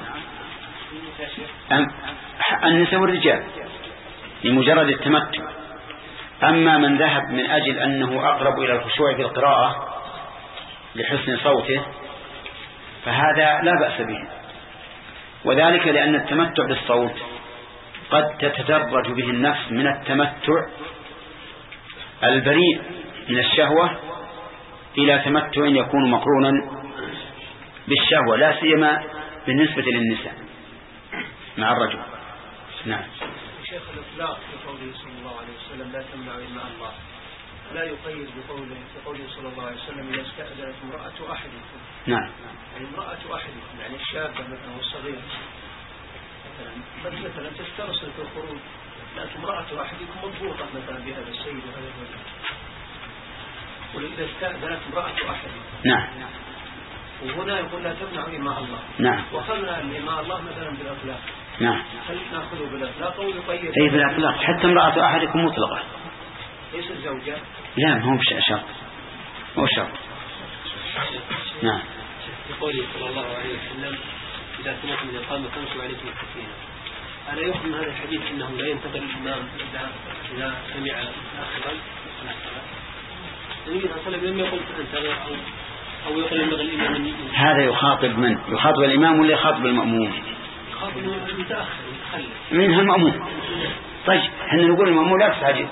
النساء والرجال لمجرد التمتع. أما من ذهب من أجل أنه أقرب إلى الخشوع في القراءة لحسن صوته فهذا لا بأس به، وذلك لأن التمتع بالصوت قد تتدرج به النفس من التمتع البريء من الشهوة إلى تمتع يكون مقرونا بالشهوة، لا سيما بالنسبة للنساء مع الرجل. نعم. شيخ الإطلاق في قوله صلى الله عليه وسلم لا تمنع إلا الله لا يقيد بقوله في قوله صلى الله عليه وسلم إذا استأذنت امرأة أحدكم. نعم. يعني امرأة أحدكم يعني الشابة مثلا والصغيرة مثلا مثلا تسترسل في الخروج، لكن امرأة أحدكم مضبوطة مثلا بهذا السيد وهذا الرجل، وإذا استأذنت امرأة أحدكم. نعم. وهنا يقول لا تمنع إماء الله. نعم. وقلنا أن إماء الله مثلا بالأطلاق. نعم. هل نأخذه بالأطلاق أو يقيد؟ أي بالأطلاق، حتى امرأة أحدكم مطلقة. ليس الزوجة؟ لا، ما هو شرط، هو شرط. نعم. في قوله صلى الله عليه وسلم إذا سمعتم من الإقامة فامشوا عليكم السكينة، ألا يفهم هذا الحديث أنه لا ينتظر الإمام إذا إذا سمع آخرا النبي صلى الله عليه وسلم لم يقل تنتظر أو أو يقول ينبغي الإمام. هذا يخاطب من؟ يخاطب الإمام ولا يخاطب المأموم؟ يخاطب المتأخر المتخلف منها المأموم. طيب احنا نقول المأموم لا تستعجل،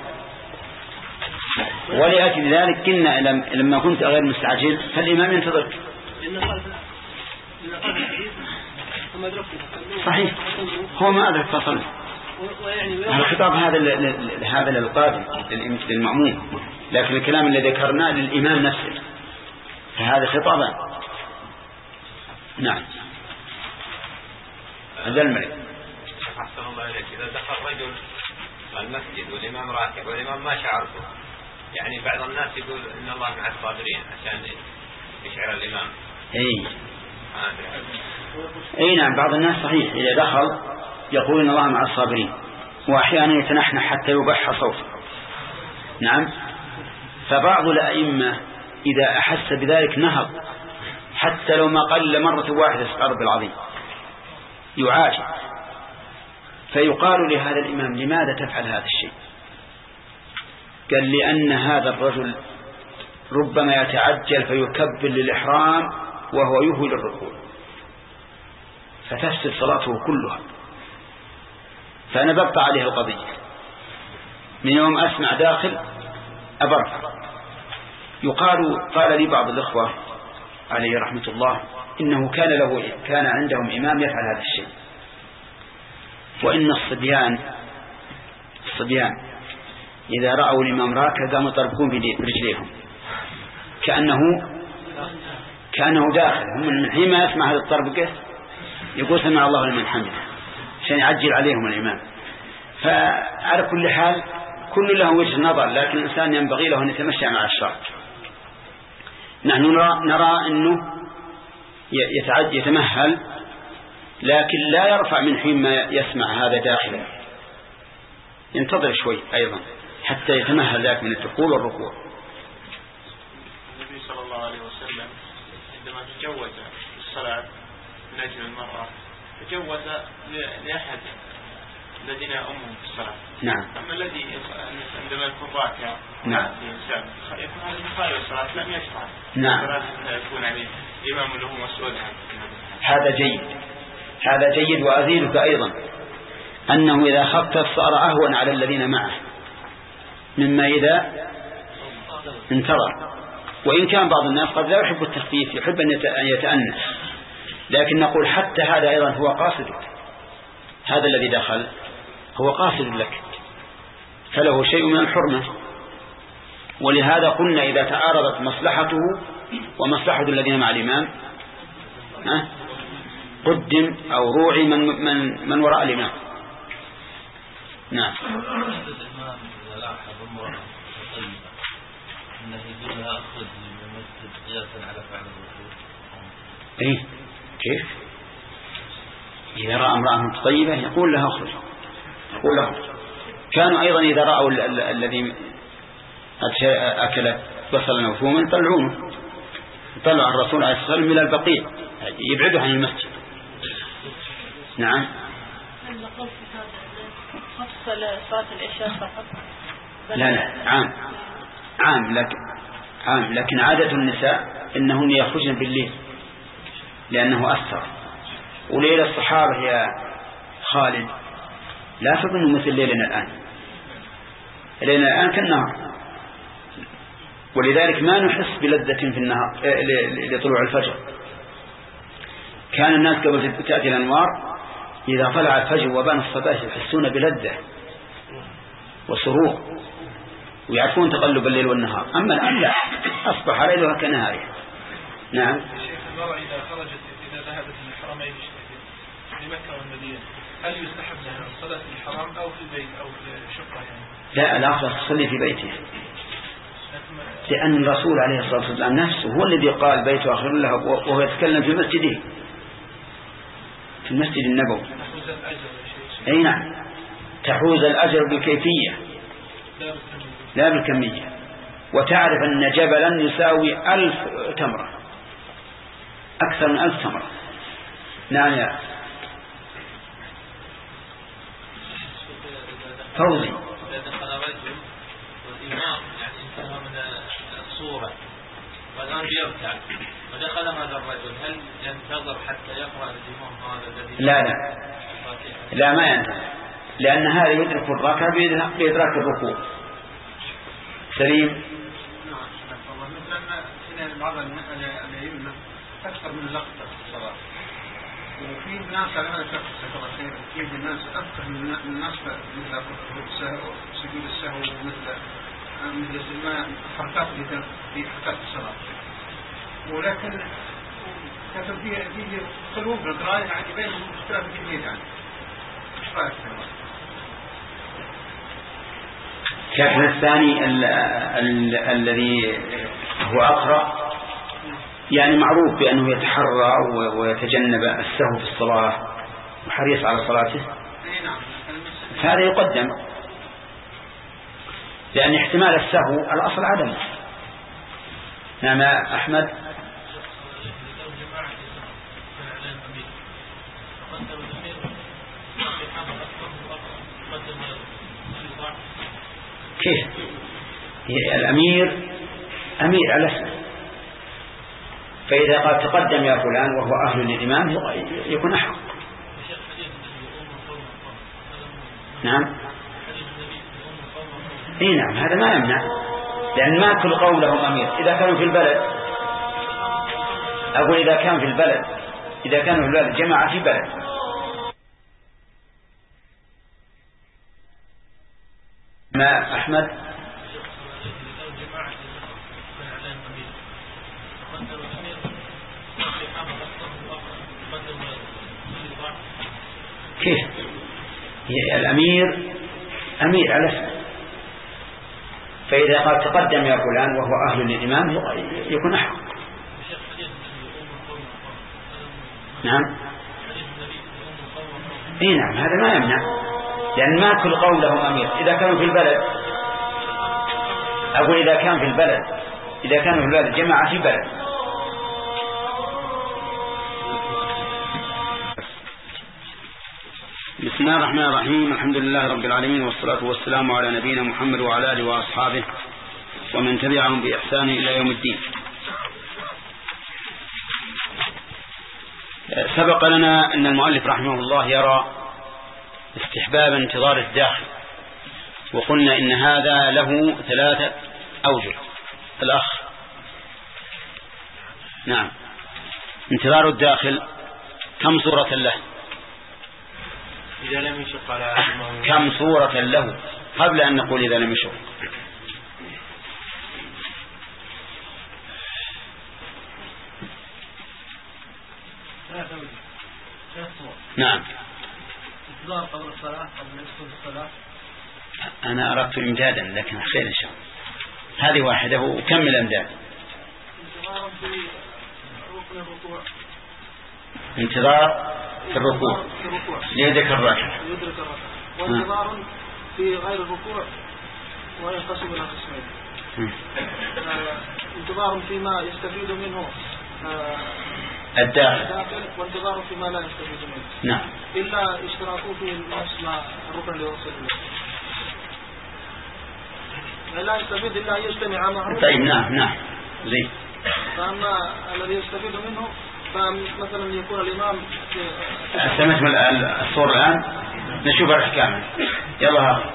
ولأجل ذلك كنا لما كنت غير مستعجل فالإمام ينتظرك. صحيح، هو ما أدرك فصل. الخطاب هذا هذا للقادم للمأموم، لكن الكلام الذي ذكرناه للإمام نفسه فهذا خطابا. نعم. هذا الملك. أحسن الله إليك. إذا دخل رجل المسجد والإمام راكب والإمام ما شعرته، يعني بعض الناس يقول إن الله مع الصابرين عشان يشعر الإمام. أي. أي نعم، بعض الناس صحيح إذا دخل يقول إن الله مع الصابرين، وأحيانا يتنحنح حتى يبح صوته. نعم. فبعض الأئمة إذا أحس بذلك نهض حتى لو ما قل مرة واحدة استغفر بالعظيم يعاجل، فيقال لهذا الإمام لماذا تفعل هذا الشيء؟ قال لأن هذا الرجل ربما يتعجل فيكبر للإحرام وهو يهوي للركوع فتفسد صلاته كلها، فأنا ببقى عليه القضية من يوم أسمع داخل أبرفع. يقال قال لي بعض الإخوة عليه رحمة الله إنه كان له كان عندهم إمام يفعل هذا الشيء، وإن الصبيان الصبيان إذا رأوا الإمام راكع قاموا يطربكون برجليهم كأنه كأنه داخل، هم حين ما يسمع هذا الطرب يقول سمع الله لمن حمده عشان يعجل عليهم الإمام. فعلى كل حال كل له وجه نظر، لكن الإنسان ينبغي له أن يتمشى مع الشرع. نحن نرى, نرى أنه يتعد يتمهل، لكن لا يرفع من حين ما يسمع هذا داخلا، ينتظر شوي أيضا حتى يتمهل ذلك من الدخول والركوع. النبي صلى الله عليه وسلم عندما تجوز الصلاة من أجل المرأة تجوز لأحد الذين يؤمون في الصلاة. نعم. أما الذي عندما يكون راكع نعم يكون هذا مخالف الصلاة لم يشرع. نعم. يكون عليه إمام له مسؤول عنه. هذا جيد، هذا جيد. وأزيدك أيضا أنه إذا خفف صار أهون على الذين معه مما إذا انتظر، وإن كان بعض الناس قد لا يحب التخفيف، يحب أن يتأنس، لكن نقول حتى هذا أيضا هو قاصدك، هذا الذي دخل هو قاصد لك فله شيء من الحرمة. ولهذا قلنا إذا تعارضت مصلحته ومصلحة الذين مع الإمام قدم أو روعي من, من, من وراء الإمام. نعم. الإمام إذا لاحظ امرأة طيبة أنه يجب لها أخذ من المسجد قياسا على فعل الرسول. إيه كيف؟ إذا رأى امرأة طيبة يقول لها أخرج، يقول لها أخرج. كانوا أيضا إذا رأوا الذي أكل بصلا وفوما يطلعونه، يطلع الرسول عليه الصلاة والسلام إلى البقيع يبعده عن المسجد. نعم. لا لا عام عام لكن عام لكن عادة النساء إنهن يخرجن بالليل لأنه أثر. وليلة الصحابة يا خالد لا تظن مثل ليلنا الآن، ليلنا الآن كالنهار، ولذلك ما نحس بلذة في النهار لطلوع الفجر. كان الناس قبل تأتي الأنوار إذا طلع الفجر وبان الصباح يحسون بلذة وسرور ويعرفون تقلب الليل والنهار. أما الآن لا، أصبح ليلها كنهارها. نعم. الشيخ المرأة إذا خرجت إذا ذهبت من الحرمين لمكة والمدينة هل يستحب لها الصلاة في الحرم أو في البيت أو في شقة يعني؟ لا، الأفضل تصلي في بيتها، لأن الرسول عليه الصلاة والسلام نفسه هو الذي قال بيت آخر له وهو يتكلم في مسجده في المسجد النبوي. أي نعم، تحوز الأجر بالكيفية لا بالكمية. وتعرف أن جبلا يساوي ألف تمرة، أكثر من ألف تمرة. نعم يا فوزي. إذا دخل رجل والإمام يعني انتهى من الصورة والآن يركع ودخل هذا الرجل، هل ينتظر حتى يقرأ الإمام هذا الذي؟ لا لا لا ما ينتظر، لأن هذا يدرك الركعة بإدراك الركوع. سليم. نعم. مثلا بعض الأئمة أكثر من لقطة في الصلاة، وفي ناس على هذا الشخص سكر خير، في ناس أكثر من الناس مثل سجود السهو ومثل مثل ما حركات في حركات الصلاة، ولكن كتب فيه فيه قلوب القراءة يعني بينهم اختلاف كبير يعني. إيش رأيك في هذا؟ لكن الثاني ال ال الذي هو أقرأ يعني معروف بأنه يتحرى ويتجنب السهو في الصلاة وحريص على صلاته، هذا يقدم، لأن احتمال السهو الأصل عدمه. نعم أحمد. كيف الأمير أمير على اسمه، فإذا قال تقدم يا فلان وهو أهل للإمام يكون أحق. نعم. إيه نعم، هذا ما يمنع، لأن ما كل قوم لهم أمير. إذا كانوا في البلد، أقول إذا كان في البلد إذا كانوا في البلد جماعة في بلد. ما أحمد. كيف الأمير أمير على اسمه، فإذا قال تقدم يا فلان وهو أهل للإمام يكون أحق. نعم. إيه نعم، هذا ما يمنع، لأن ما كل قوم لهم أمير. إذا كانوا في البلد، أقول إذا كان في البلد إذا كانوا في البلد جماعة في بلد. بسم الله الرحمن الرحيم. الحمد لله رب العالمين، والصلاة والسلام على نبينا محمد وعلى آله وأصحابه ومن تبعهم بإحسان إلى يوم الدين. سبق لنا أن المؤلف رحمه الله يرى استحباب انتظار الداخل، وقلنا إن هذا له ثلاثة أوجه. الأخ. نعم. انتظار الداخل كم صورة له؟ إذا لم يشق على كم صورة له قبل أن نقول إذا لم يشق؟ نعم. انتظار قبل الصلاة قبل يدخل الصلاة. أنا أردت إمدادا لكن خير إن شاء الله. هذه واحدة وكمل إمداد. انتظار في ركن الركوع. انتظار في الركوع ليدرك الركعة. يدرك الركعة. وانتظار في غير الركوع وينقسم إلى قسمين. انتظار فيما يستفيد منه الداخل وانتظار فيما لا يستفيد منه. نعم. إلا اشتراكوا في النفس مع الركن اللي وصل له لا يستفيد إلا أن يجتمع معه. طيب نعم نعم زين. فأما الذي يستفيد منه فمثلا يكون الإمام سمعت الصورة الآن نشوف الأحكام. يلا ها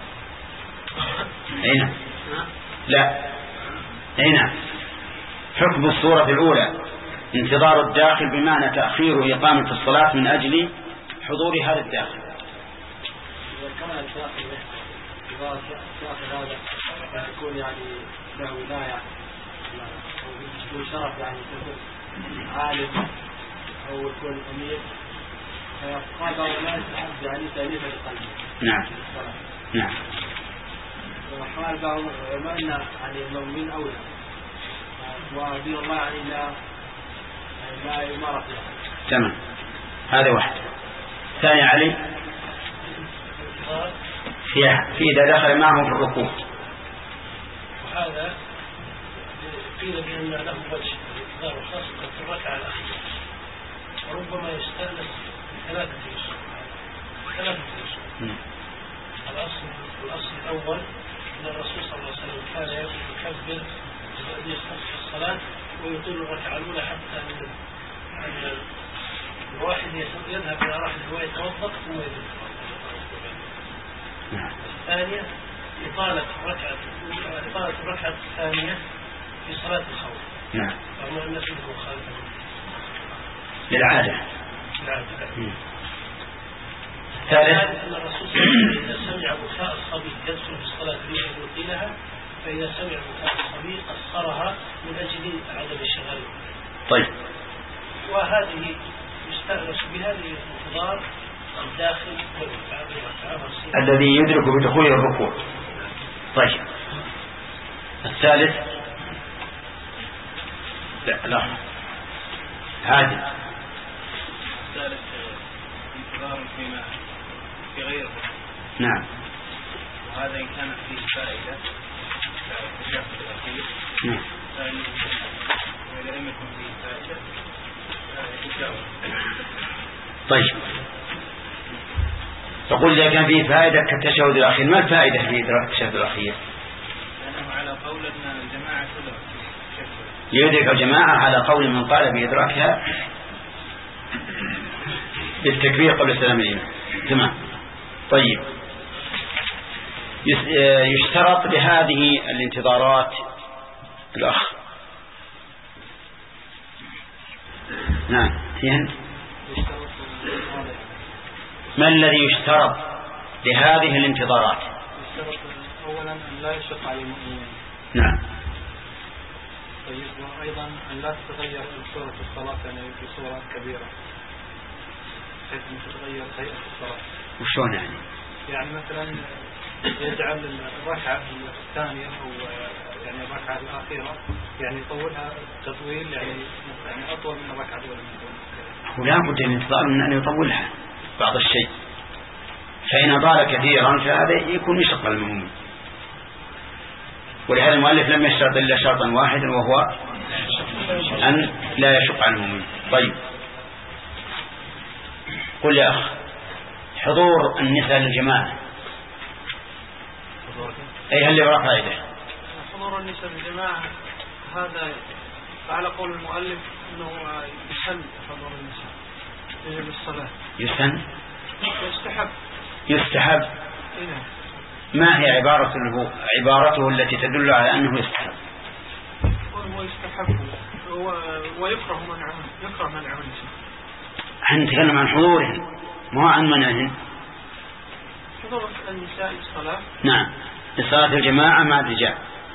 هنا لا هنا حكم الصورة الأولى انتظار الداخل بمعنى تأخير إقامة الصلاة من أجل حضور هذا الداخل. إذا كان الداخل إذا الداخل هذا يكون يعني له ولاية أو شرف يعني يكون عالم أو يكون أمير فهذا لا يستحب يعني تأليف القلب. نعم نعم. وقال بعض العلماء أن يعني المؤمن أولى ودين الله يعني لا لا يمارس. تمام هذا واحد. ثاني علي فيها في إذا دخل معه في الركوع. وهذا قيل بأن له وجه الإقرار خاصة في الركعة الأخيرة وربما يستأنس ثلاثة يسوع ثلاثة يسوع. الأصل الأصل الأول أن الرسول صلى الله عليه وسلم كان يكبر يخفف الصلاة ويطيل الركعة الأولى حتى أن الواحد يذهب إلى رحله ويتوضأ ثم يذهب. الثانية إطالة الركعة إطالة الركعة الثانية في صلاة الخوف. نعم. رغم أن فيه مخالفة للعادة. العادة. ثالث أن الرسول صلى الله عليه وسلم إذا سمع بكاء الصبي يدخل في الصلاة ليطيلها فإذا سمع بكاء الصبي قصرها من أجل عدم الشغل. طيب. وهذه يستأنس بهذه الانتظار الداخل الذي يدرك بدخول الركوع. طيب. الثالث لا لا هذا الثالث انتظار فيما في غيره. نعم. وهذا إن كانت فيه فائدة كالتشهد الأخير. نعم. وإذا لم يكن فيه فائدة يتجاوز. طيب. تقول إذا كان فيه فائدة كالتشهد الأخير. ما الفائدة في إدراك التشهد الأخير؟ لأنه على قول أن الجماعة تدرك يدرك الجماعة على قول من قال بإدراكها بالتكبير قبل السلام الإمام. تمام. طيب. يشترط لهذه الانتظارات الأخ. نعم. ما الذي يشترط لهذه الانتظارات؟ يشترط أولا أن لا يشق على المؤمنين. نعم. طيب وأيضا أن لا تتغير صورة الصلاة يعني في صورة كبيرة بحيث أن تتغير هيئة الصلاة. وشون يعني؟ يعني مثلا يجعل الركعة الثانية أو يعني الركعة الأخيرة يعني يطولها تطويل يعني يعني أطول من الركعة الأولى. هو لا بد من انتظار من أن يطولها بعض الشيء. فإن أطال كثيرا فهذا يكون يشق المؤمن. ولهذا المؤلف لم يشترط إلا شرطا واحدا وهو أن لا يشق عن المؤمن. طيب. قل يا أخ حضور النساء للجماعة أي هل يبرع فائدة؟ حضور النساء للجماعة هذا على قول المؤلف أنه يسن حضور النساء يجب الصلاة. يسن يستحب. يستحب. إيه. ما هي عبارته عبارته التي تدل على أنه يستحب؟ هو يستحب ويكره منعهم يكره منعهم. نحن نتكلم عن حضورهن مو عن منعهن. حضور النساء للصلاة. نعم لصلاة الجماعة مع الرجال.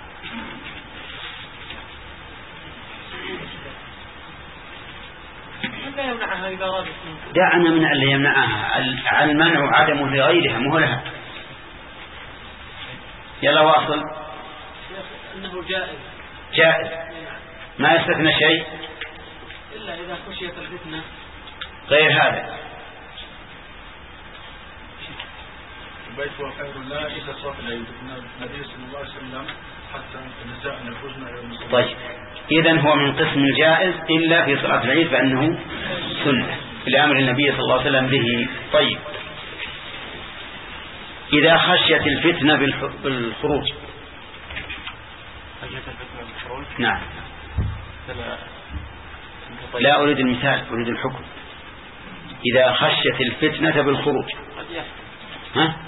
لا يمنعها إذا أرادت. دعنا من اللي يمنعها. المنع عدمه لغيرها مو لها. يلا واصل. أنه جائز. جائز. ما يستثنى شيء إلا إذا خشيت الفتنة. غير هذا. البيت هو خير الله إذا صلى العيد. النبي صلى الله عليه وسلم طيب إذن هو من قسم الجائز إلا في صلاة العيد فإنه سنة لأمر النبي صلى الله عليه وسلم به. طيب إذا خشيت الفتنة بالخروج. نعم لا أريد المثال أريد الحكم. إذا خشيت الفتنة بالخروج ها؟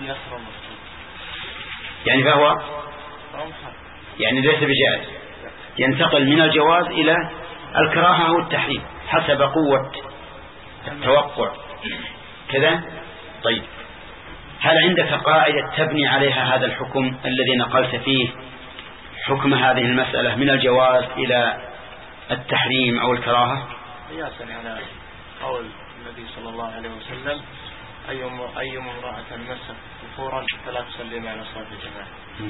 يعني فهو يعني ليس بجائز، ينتقل من الجواز إلى الكراهة أو التحريم حسب قوة التوقع كذا. طيب هل عندك قاعدة تبني عليها هذا الحكم الذي نقلت فيه حكم هذه المسألة من الجواز إلى التحريم أو الكراهة؟ قياسا على قول النبي صلى الله عليه وسلم أي امرأة مست كفورا فلا تصلي معنا صلاة الجماعة.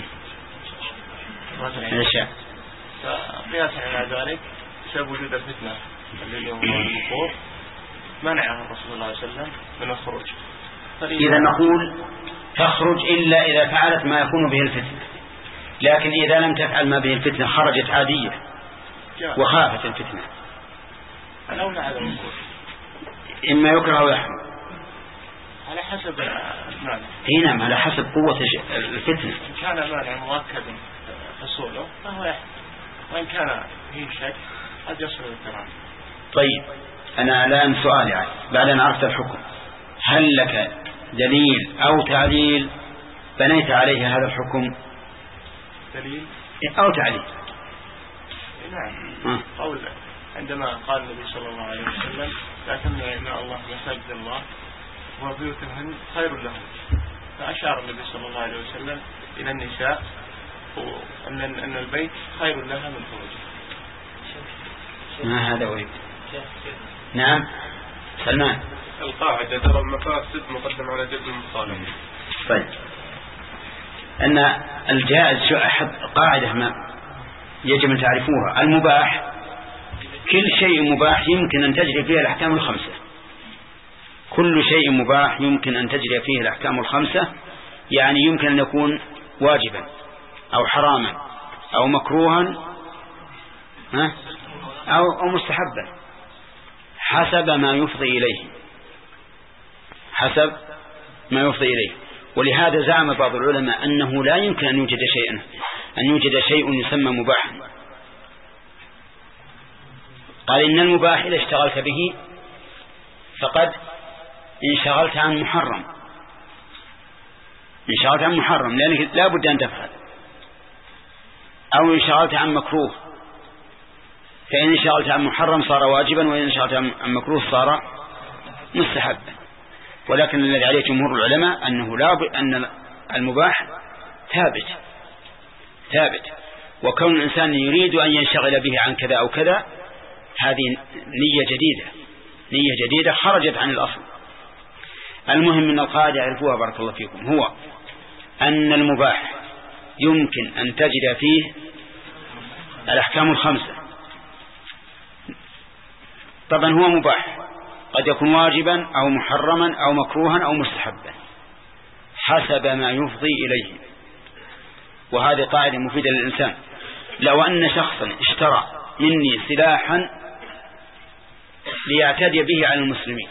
فقياسا على ذلك بسبب وجود الفتنة الذي هو الكفور منعها الرسول صلى الله عليه وسلم من الخروج. إذا نقول تخرج إلا إذا فعلت ما يكون به الفتنة، لكن إذا لم تفعل ما به الفتنة خرجت عادية وخافت الفتنة الأولى على الوقوف إما يكره أو يحرم على حسب المانع. نعم على حسب قوة الفتنة. إن كان مانع مؤكد حصوله فهو يحرم، وإن كان فيه شك قد يصل الكرام. طيب أنا الآن سؤالي بعد أن عرفت الحكم، هل لك دليل أو تعليل بنيت عليه هذا الحكم؟ دليل أو تعليل؟ نعم قول عندما قال النبي صلى الله عليه وسلم لا تمنعوا إماء الله مساجد الله وبيوتهن خير لهم، فأشار النبي صلى الله عليه وسلم إلى النساء أن أن البيت خير لها من خروجها. ما هذا وين؟ نعم سلمان. القاعدة ترى المفاسد مقدم على جلب المصالح. طيب أن الجائز شو أحد قاعدة ما يجب أن تعرفوها، المباح كل شيء مباح يمكن أن تجري فيه الأحكام الخمسة، كل شيء مباح يمكن أن تجري فيه الأحكام الخمسة، يعني يمكن أن يكون واجبا أو حراما أو مكروها ها أو, أو مستحبا حسب ما يفضي إليه، حسب ما يفضي إليه. ولهذا زعم بعض العلماء أنه لا يمكن أن يوجد شيئا أن يوجد شيء يسمى مباحا. قال إن المباح إذا اشتغلت به فقد انشغلت عن محرم، انشغلت عن محرم لأنك لا بد أن تفعل، أو انشغلت عن مكروه، فإن انشغلت عن محرم صار واجبا، وإن انشغلت عن مكروه صار مستحبا. ولكن الذي عليه جمهور العلماء أنه لا ب... أن المباح ثابت ثابت وكون الإنسان يريد أن ينشغل به عن كذا أو كذا هذه نية جديدة، نية جديدة خرجت عن الأصل. المهم من القاعدة يعرفوها بارك الله فيكم هو أن المباح يمكن أن تجد فيه الأحكام الخمسة. طبعا هو مباح قد يكون واجبا أو محرما أو مكروها أو مستحبا حسب ما يفضي إليه، وهذه قاعدة مفيدة للإنسان. لو أن شخصا اشترى مني سلاحا ليعتدي به على المسلمين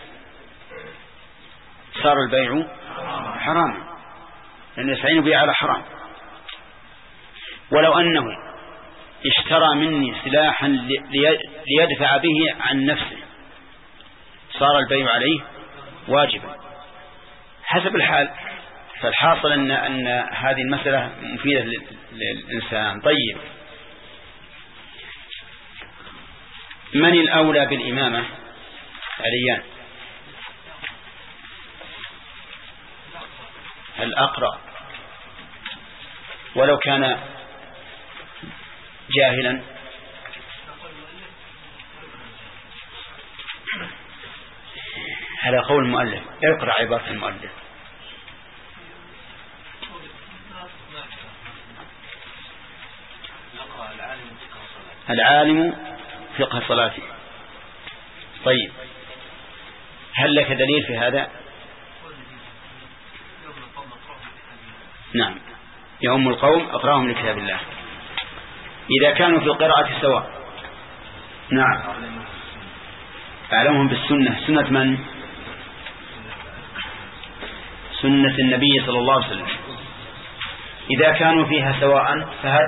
صار البيع حراما لأن يستعين به على حرام. ولو أنه اشترى مني سلاحا ليدفع به عن نفسه صار البيع عليه واجبا حسب الحال. فالحاصل أن, أن هذه المسألة مفيدة للإنسان. طيب من الأولى بالإمامة؟ عليان الأقرأ ولو كان جاهلا. على قول المؤلف اقرأ عبارة المؤلف. العالم فقه صلاته. طيب هل لك دليل في هذا؟ نعم يؤم القوم أقرأهم لكتاب الله. إذا كانوا في القراءة سواء. نعم. أعلمهم بالسنة. سنة من؟ سنة النبي صلى الله عليه وسلم. إذا كانوا فيها سواء فهد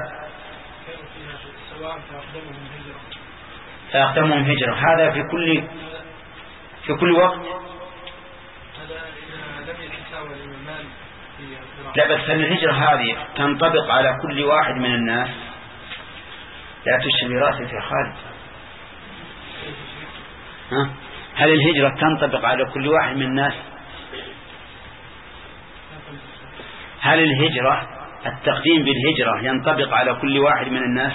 فأقدمهم هجرة. هذا في كل في كل وقت. لا بس الهجرة هذه تنطبق على كل واحد من الناس. لا تشغل رأسي في خالد. ها؟ هل الهجرة تنطبق على كل واحد من الناس؟ هل الهجرة التقديم بالهجرة ينطبق على كل واحد من الناس؟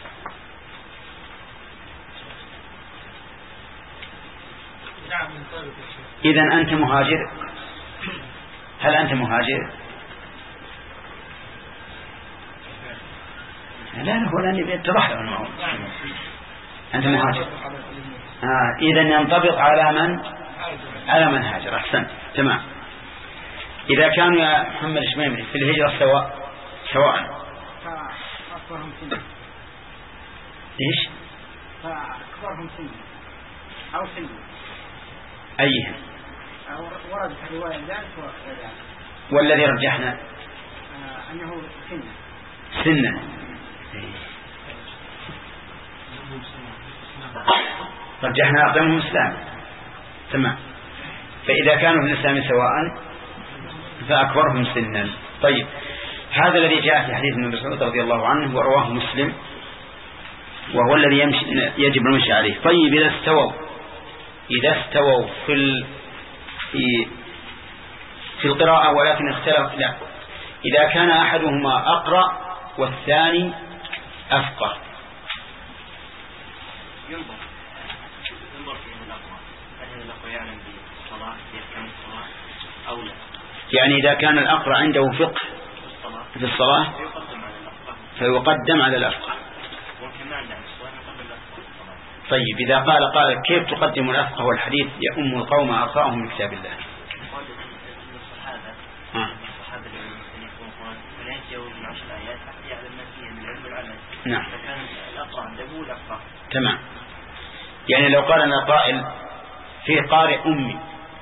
إذن أنت مهاجر. هل أنت مهاجر؟ لا لا هو لأني اتضح له أنه أنت مهاجر. آه إذن ينطبق على من على من هاجر. أحسن. تمام. إذا كانوا يا محمد شميمري في الهجرة سواء سواء فأكبرهم سنة. إيش؟ فأكبرهم سنة أو سنة. أيها؟ ورد في رواية ذلك وذلك. والذي رجحنا آه أنه سنة. سنة. رجحنا أقدمهم إسلام. تمام. فإذا كانوا في الإسلام سواء فأكبرهم سنا. طيب هذا الذي جاء في حديث ابن مسعود رضي الله عنه ورواه مسلم وهو الذي يمشي يجب المشي عليه. طيب إذا استووا إذا استووا في ال... في في القراءة ولكن اختلف. لا إذا كان أحدهما أقرأ والثاني أفقه ينظر ينظر في الأقوى. هل الأقوى يعلم بالصلاة يفهم الصلاة أو لا؟ يعني إذا كان الأقرأ عنده فقه في الصلاة فيقدم على الأفقه. طيب إذا قال قال كيف تقدم الأفقه والحديث يؤم القوم أقرأهم من كتاب الله. نعم. تمام. يعني لو قال أنا قائل في قارئ أمي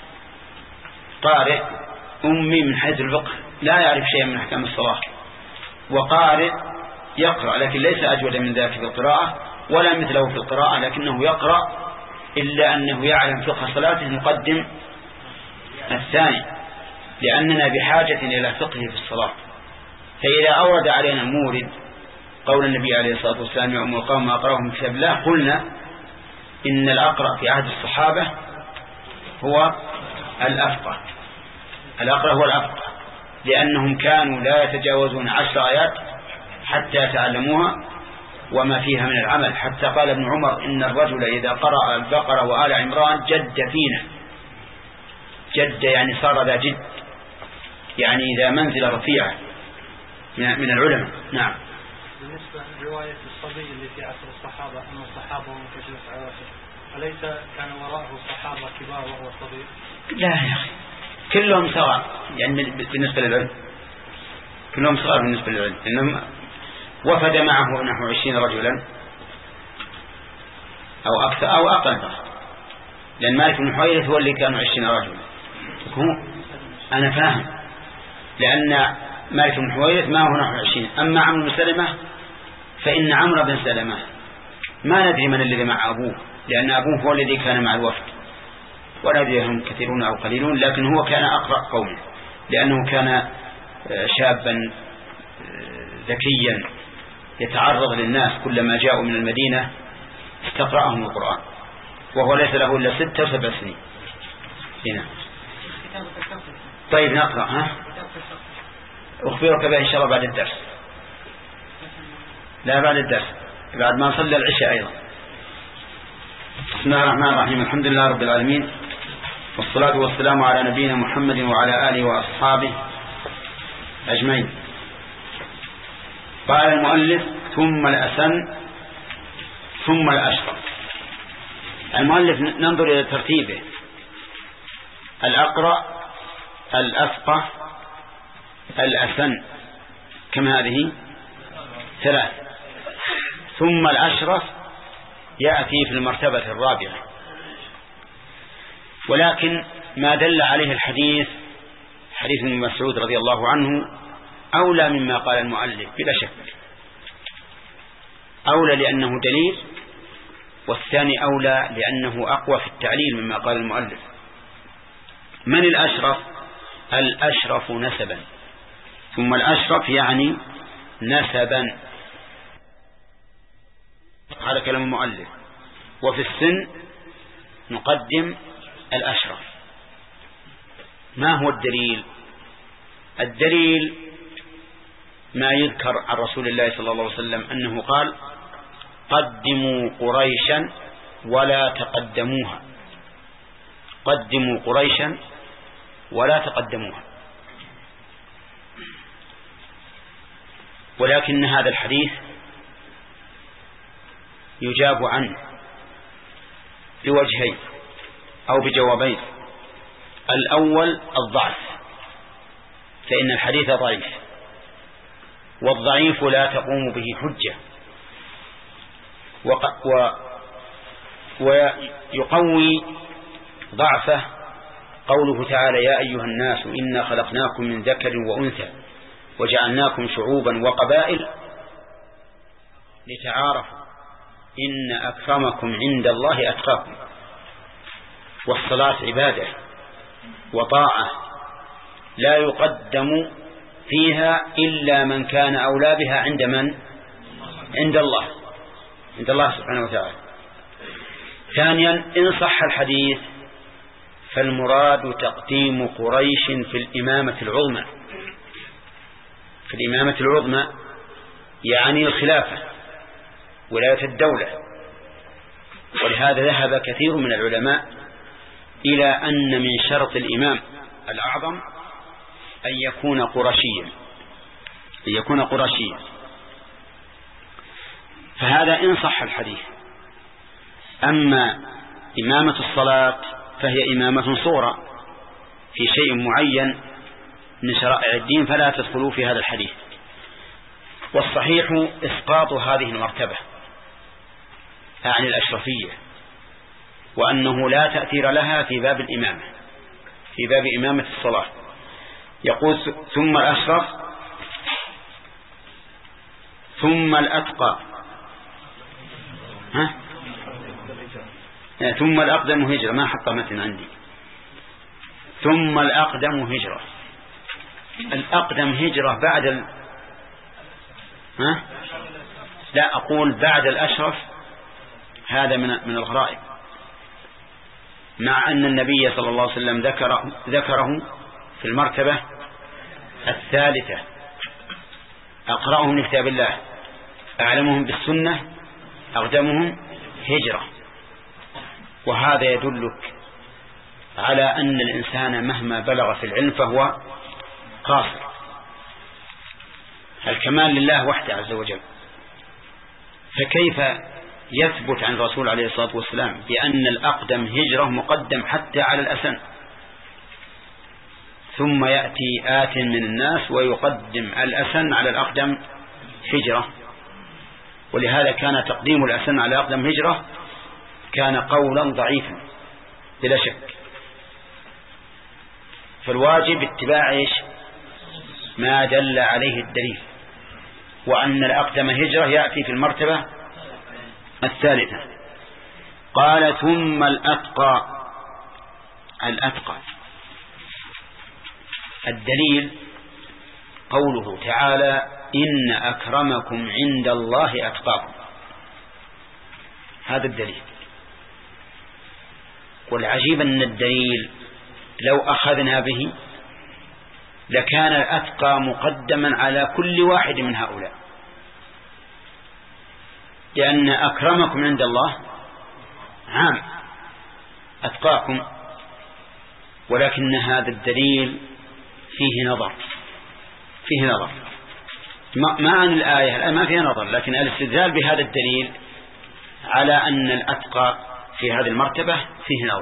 قارئ أمي من حيث الفقه لا يعرف شيئا من أحكام الصلاة وقارئ يقرأ لكن ليس أجود من ذلك في القراءة ولا مثله في القراءة لكنه يقرأ إلا أنه يعلم فقه صلاته نقدم الثاني لأننا بحاجة إلى فقه في الصلاة. فإذا أورد علينا مورد قول النبي عليه الصلاة والسلام يؤم القوم أقرأهم من كتاب الله قلنا إن الأقرأ في عهد الصحابة هو الأفقه. الأقرأ هو الأفقه لأنهم كانوا لا يتجاوزون عشر آيات حتى يتعلموها وما فيها من العمل. حتى قال ابن عمر إن الرجل إذا قرأ البقرة وآل عمران جد فينا. جد يعني صار ذا جد يعني ذا منزل رفيعة من العلماء. نعم. بالنسبة لرواية الصبي اللي في عصر الصحابة أن الصحابة هم كجلس عواشر أليس كان وراءه الصحابة كبار وهو صغير؟ لا يا أخي كلهم صغار يعني بالنسبة للعلم كلهم صغار بالنسبة للعلم. إنهم وفد معه نحو عشرين رجلا أو أكثر أو أقل لأن مالك بن حويرث هو اللي كانوا عشرين رجلا. أنا فاهم لأن مالك بن حويرث ما هو نحو عشرين. أما عمرو بن سلمة فإن عمرو بن سلمة ما ندري من الذي مع أبوه لأن أبوه هو الذي كان مع الوفد ولا ندري هم كثيرون أو قليلون لكن هو كان أقرأ قومه لأنه كان شابا ذكيا يتعرض للناس كلما جاءوا من المدينة استقرأهم القرآن وهو ليس له إلا ستة وسبع سنين. هنا. طيب نقرأ ها أخبرك به إن شاء الله بعد الدرس. لا بعد الدرس بعد ما نصلي العشاء أيضا. بسم الله الرحمن الرحيم الحمد لله رب العالمين والصلاة والسلام على نبينا محمد وعلى آله وأصحابه أجمعين. قال المؤلف ثم الأسن ثم الأشرف. المؤلف ننظر إلى ترتيبه الأقرأ الأفقه الأسن كم هذه ثلاث. ثم الأشرف يأتي في المرتبة الرابعة. ولكن ما دل عليه الحديث حديث ابن مسعود رضي الله عنه أولى مما قال المؤلف بلا شك، أولى لأنه دليل، والثاني أولى لأنه أقوى في التعليل مما قال المؤلف. من الأشرف؟ الأشرف نسبا، ثم الأشرف يعني نسبا، هذا كلام المؤلف. وفي السن نقدم الأشرف. ما هو الدليل؟ الدليل ما يذكر عن رسول الله صلى الله عليه وسلم أنه قال قدموا قريشا ولا تقدموها، قدموا قريشا ولا تقدموها. ولكن هذا الحديث يجاب عنه بوجهين أو بجوابين. الأول الضعف، فإن الحديث ضعيف، والضعيف لا تقوم به حجة، ويقوي ضعفه قوله تعالى يا أيها الناس إنا خلقناكم من ذكر وأنثى وجعلناكم شعوبا وقبائل لتعارفوا إن أكرمكم عند الله أتقاكم. والصلاة عبادة وطاعة لا يقدم فيها إلا من كان أولى بها عند من؟ عند الله، عند الله سبحانه وتعالى. ثانيا إن صح الحديث فالمراد تقديم قريش في الإمامة العظمى، في الإمامة العظمى يعني الخلافة ولاية الدولة. ولهذا ذهب كثير من العلماء إلى أن من شرط الإمام الأعظم أن يكون قرشيا، أن يكون قرشيا. فهذا إن صح الحديث. أما إمامة الصلاة فهي إمامة صورة في شيء معين من شرائع الدين، فلا تدخلوا في هذا الحديث. والصحيح إسقاط هذه المرتبة عن الأشرفية، وأنه لا تأثير لها في باب الإمامة، في باب إمامة الصلاة. يقول ثم الأشرف ثم الأتقى، ها؟ ثم الأقدم هجرة، ما حط متن عندي. ثم الأقدم هجرة، الأقدم هجرة بعد ال... ها؟ لا أقول بعد الأشرف، هذا من من الغرائب، مع أن النبي صلى الله عليه وسلم ذكره ذكره في المرتبة الثالثة. أقرأهم لكتاب الله، أعلمهم بالسنة، أقدمهم هجرة. وهذا يدلك على أن الإنسان مهما بلغ في العلم فهو قاصر. الكمال لله وحده عز وجل. فكيف يثبت عن الرسول عليه الصلاة والسلام بأن الأقدم هجرة مقدم حتى على الأسن، ثم يأتي آت من الناس ويقدم الأسن على الأقدم هجرة؟ ولهذا كان تقديم الأسن على الأقدم هجرة كان قولا ضعيفا بلا شك. فالواجب اتباع إيش؟ ما دل عليه الدليل، وأن الأقدم هجرة يأتي في المرتبة الثالثة. قال ثم الأتقى، الأتقى الدليل قوله تعالى إن أكرمكم عند الله أتقاكم، هذا الدليل. والعجيب أن الدليل لو أخذنا به لكان الأتقى مقدما على كل واحد من هؤلاء، لأن أكرمكم عند الله عام أتقاكم. ولكن هذا الدليل فيه نظر، فيه نظر ما عن الآية، الآية ما فيها نظر، لكن الاستدلال بهذا الدليل على أن الأتقى في هذه المرتبة فيه نظر.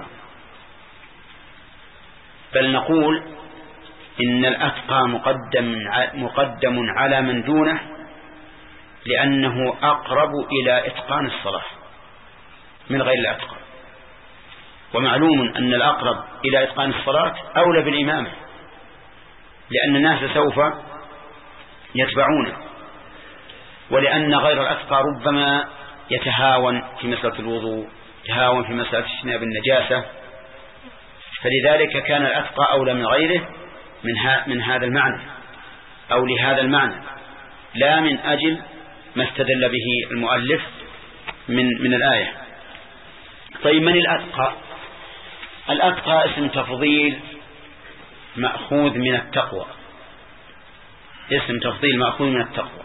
بل نقول إن الأتقى مقدم مقدم على من دونه لأنه أقرب إلى إتقان الصلاة من غير الأتقى، ومعلوم أن الأقرب إلى إتقان الصلاة أولى بالإمامة، لأن الناس سوف يتبعونه، ولأن غير الأتقى ربما يتهاون في مسألة الوضوء، يتهاون في مسألة اجتناب النجاسة، فلذلك كان الأتقى أولى من غيره من, من هذا المعنى أو لهذا المعنى، لا من أجل ما استدل به المؤلف من, من الآية. طيب من الأتقى؟ الأتقى اسم تفضيل مأخوذ من التقوى، اسم تفضيل مأخوذ من التقوى،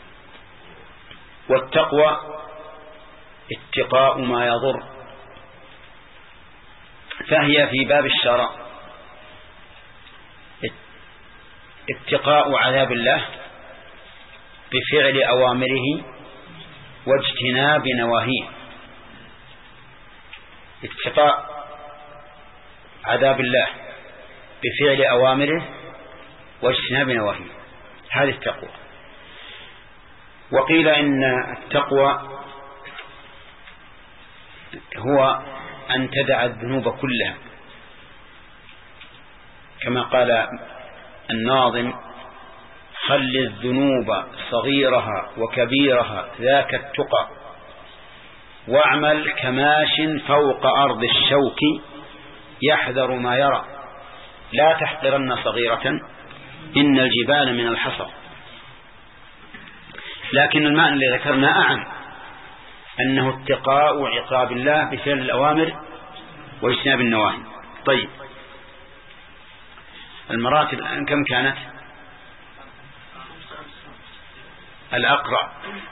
والتقوى اتقاء ما يضر، فهي في باب الشرع اتقاء عذاب الله بفعل أوامره واجتناب نواهيه، اتقاء عذاب الله بفعل أوامره واجتناب نواهيه، هذه التقوى. وقيل إن التقوى هو أن تدع الذنوب كلها، كما قال الناظم: خل الذنوب صغيرها وكبيرها ذاك التقى، واعمل كماش فوق أرض الشوك يحذر ما يرى، لا تحقرن صغيرة إن الجبال من الحصى. لكن المعنى الذي ذكرنا أعم، أنه اتقاء عقاب الله بفعل الأوامر واجتناب النواهي. طيب المراتب الآن كم كانت؟ الأقرأ،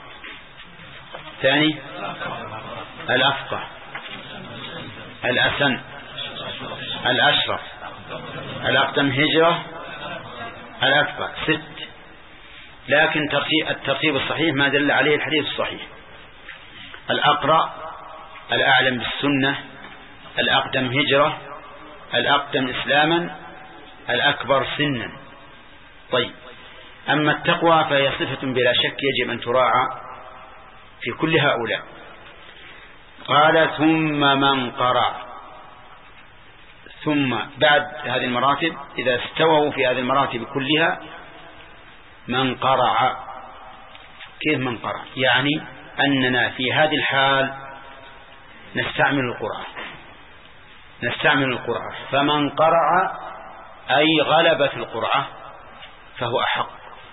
ثاني الأفقه، الأسن، الأشرف، الأقدم هجرة، الأكبر، ست. لكن الترتيب الصحيح ما دل عليه الحديث الصحيح: الأقرأ، الأعلم بالسنة، الأقدم هجرة، الأقدم إسلاما، الأكبر سنا. طيب أما التقوى فهي صفة بلا شك يجب أن تراعى في كل هؤلاء. قال: ثم من قرأ، ثم بعد هذه المراتب إذا استووا في هذه المراتب كلها من قرأ. كيف من قرأ؟ يعني أننا في هذه الحال نستعمل القرآن، نستعمل القرآن فمن قرأ أي غلب في القرآن فهو أحق.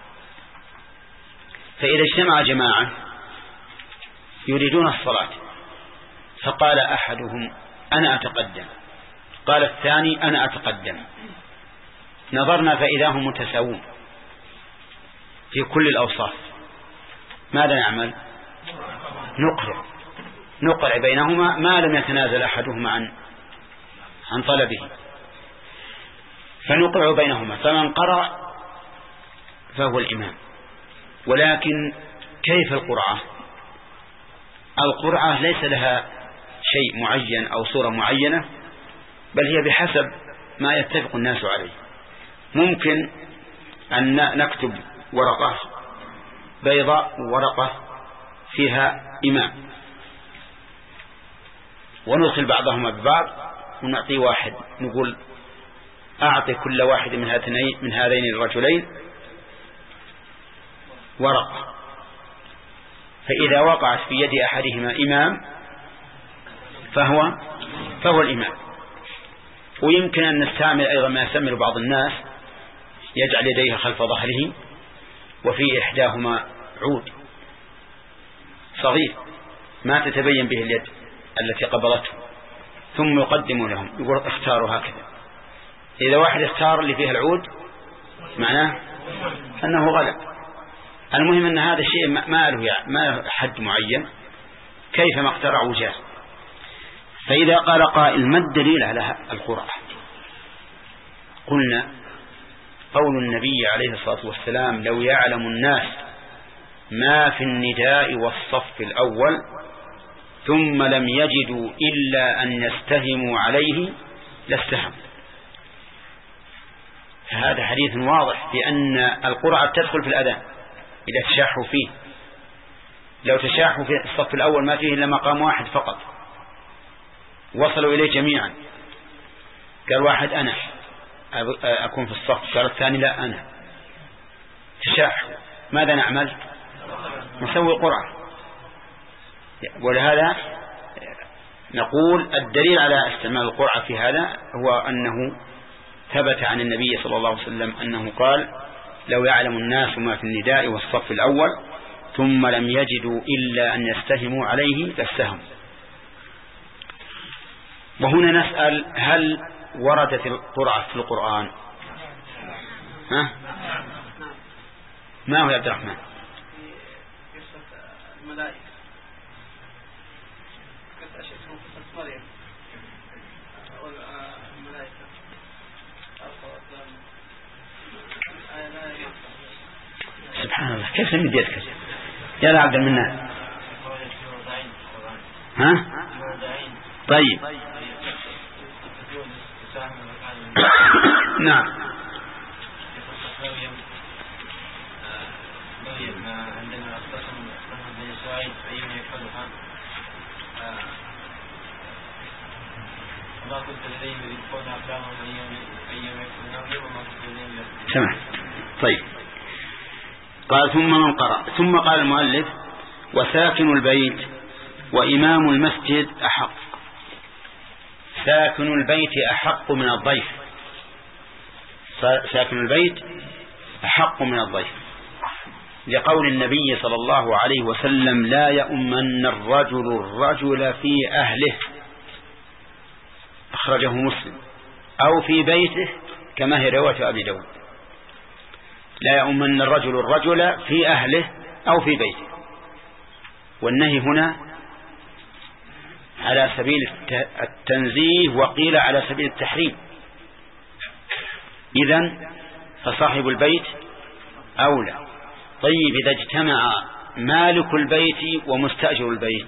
فإذا اجتمع جماعة يريدون الصلاة فقال أحدهم: أنا أتقدم، قال الثاني: أنا أتقدم، نظرنا فإذا هم متساوون في كل الأوصاف، ماذا نعمل؟ نقرع نقرع بينهما ما لم يتنازل أحدهما عن عن طلبه، فنقرع بينهما، فمن قرأ فهو الإمام. ولكن كيف القرعة؟ القرعة ليس لها شيء معين أو صورة معينة، بل هي بحسب ما يتفق الناس عليه. ممكن أن نكتب ورقة بيضاء ورقة فيها إمام وندخل بعضهما ببعض ونعطي واحد، نقول: أعطي كل واحد من هاتين من هذين الرجلين ورقة، فإذا وقعت في يد أحدهما إمام فهو فهو الإمام. ويمكن أن نستعمل أيضا ما يستعمل بعض الناس، يجعل يديه خلف ظهره وفي إحداهما عود صغير ما تتبين به اليد التي قبضته، ثم يقدم لهم يقول: اختاروا هكذا. إذا واحد اختار اللي فيها العود معناه أنه غلب. المهم أن هذا الشيء ما له يعني ما له حد معين، كيفما اخترعوا جاء. فإذا قال قائل: ما الدليل على القرعة؟ قلنا: قول النبي عليه الصلاة والسلام: لو يعلم الناس ما في النداء والصف الأول ثم لم يجدوا إلا أن يستهموا عليه لاستهموا. فهذا حديث واضح بأن القرعة تدخل في الأذان إذا تشاحوا فيه، لو تشاحوا في الصف الأول ما فيه إلا مقام واحد فقط، وصلوا إليه جميعا، قال واحد أنا أكون في الصف، قال الثاني لا أنا، تشاحوا، ماذا نعمل؟ نسوي قرعة. ولهذا نقول الدليل على استعمال القرعة في هذا هو أنه ثبت عن النبي صلى الله عليه وسلم أنه قال لو يعلم الناس ما في النداء والصف الأول ثم لم يجدوا إلا أن يستهموا عليه لاستهموا. وهنا نسأل هل وردت القرعة في القرآن؟ ها؟ ما هو يا عبد الرحمن؟ الملائكة كنت أشهدهم قصة مريم الملائكة سبحان الله كيف نمد يدك يا عبد المنان؟ ها؟ طيب نعم. عندنا قسم بن سعيد أيام يفعلها ما كنت لديهم يذكرون أقدامهم أيام يفعلها وما كنت لديهم. سمع. طيب قال ثم من قرأ ثم قال المؤلف وساكن البيت وإمام المسجد أحق. ساكن البيت أحق من الضيف، ساكن البيت أحق من الضيف لقول النبي صلى الله عليه وسلم لا يؤمن الرجل الرجل في أهله، أخرجه مسلم، أو في بيته كما هي رواية أبي داود. لا يؤمن الرجل الرجل في أهله أو في بيته، والنهي هنا على سبيل التنزيه وقيل على سبيل التحريم. إذن فصاحب البيت أولى. طيب إذا اجتمع مالك البيت ومستأجر البيت،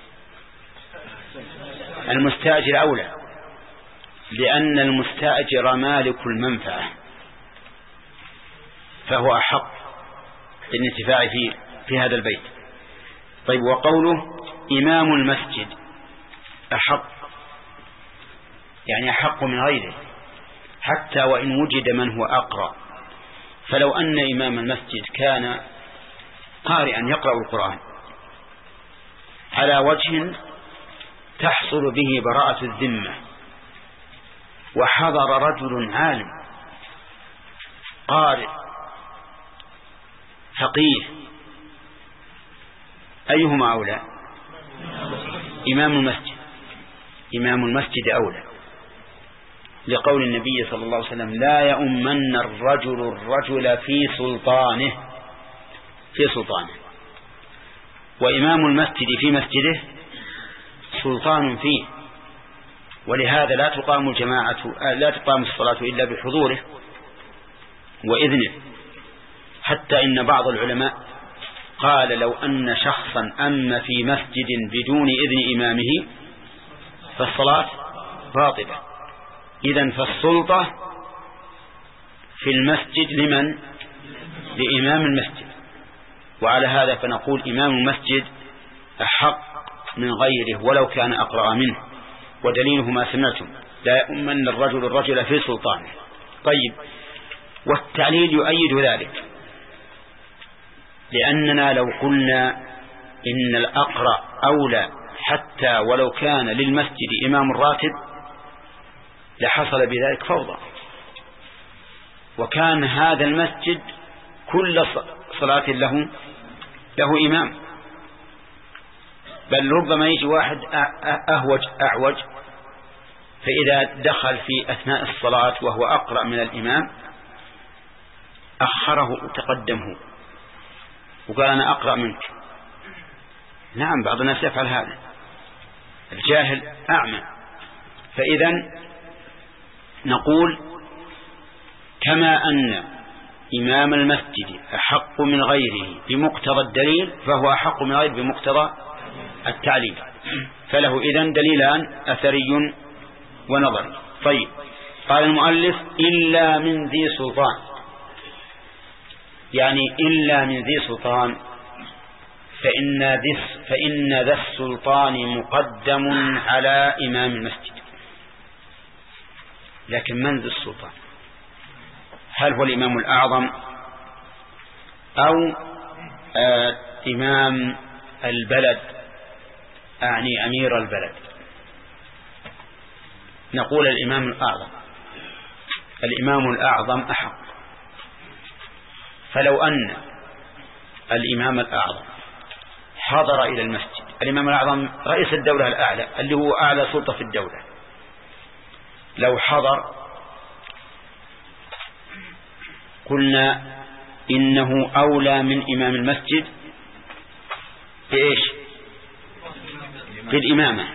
المستأجر أولى، لأن المستأجر مالك المنفعة فهو أحق بالانتفاع في, في هذا البيت. طيب وقوله إمام المسجد أحق، يعني أحق من غيره حتى وإن وجد من هو أقرأ. فلو أن إمام المسجد كان قارئا يقرأ القرآن على وجه تحصل به براءة الذمة، وحضر رجل عالم قارئ فقيه، أيهما أولى؟ إمام المسجد. إمام المسجد أولى لقول النبي صلى الله عليه وسلم لا يؤمن الرجل الرجل في سلطانه في سلطانه وإمام المسجد في مسجده سلطان فيه، ولهذا لا تقام الجماعة لا تقام الصلاة إلا بحضوره وإذنه. حتى إن بعض العلماء قال لو أن شخصا أم في مسجد بدون إذن إمامه فالصلاة باطلة. إذن فالسلطة في المسجد لمن؟ لإمام المسجد. وعلى هذا فنقول إمام المسجد أحق من غيره ولو كان أقرأ منه، ودليله ما سمعتم لا يؤمن الرجل الرجل في سلطانه. طيب والتعليل يؤيد ذلك، لأننا لو قلنا إن الأقرأ أولى حتى ولو كان للمسجد إمام راتب لحصل بذلك فوضى، وكان هذا المسجد كل صلاة له له إمام، بل ربما يجي واحد أهوج أعوج فإذا دخل في أثناء الصلاة وهو أقرأ من الإمام أخره وتقدمه وقال أنا أقرأ منك. نعم بعض الناس يفعل هذا، الجاهل أعمى. فإذا نقول كما أن إمام المسجد أحق من غيره بمقتضى الدليل فهو أحق من غيره بمقتضى التعليل، فله إذن دليلان أثري ونظري. طيب قال المؤلف إلا من ذي سلطان، يعني إلا من ذي سلطان فإن, فإن ذا السلطان مقدم على إمام المسجد. لكن من ذا السلطان؟ هل هو الإمام الأعظم أو آه إمام البلد، أعني أمير البلد؟ نقول الإمام الأعظم. الإمام الأعظم أحق. فلو أن الإمام الأعظم حضر إلى المسجد، الإمام الأعظم رئيس الدولة الأعلى اللي هو أعلى سلطة في الدولة، لو حضر قلنا إنه أولى من إمام المسجد بإيش؟ بالإمامة.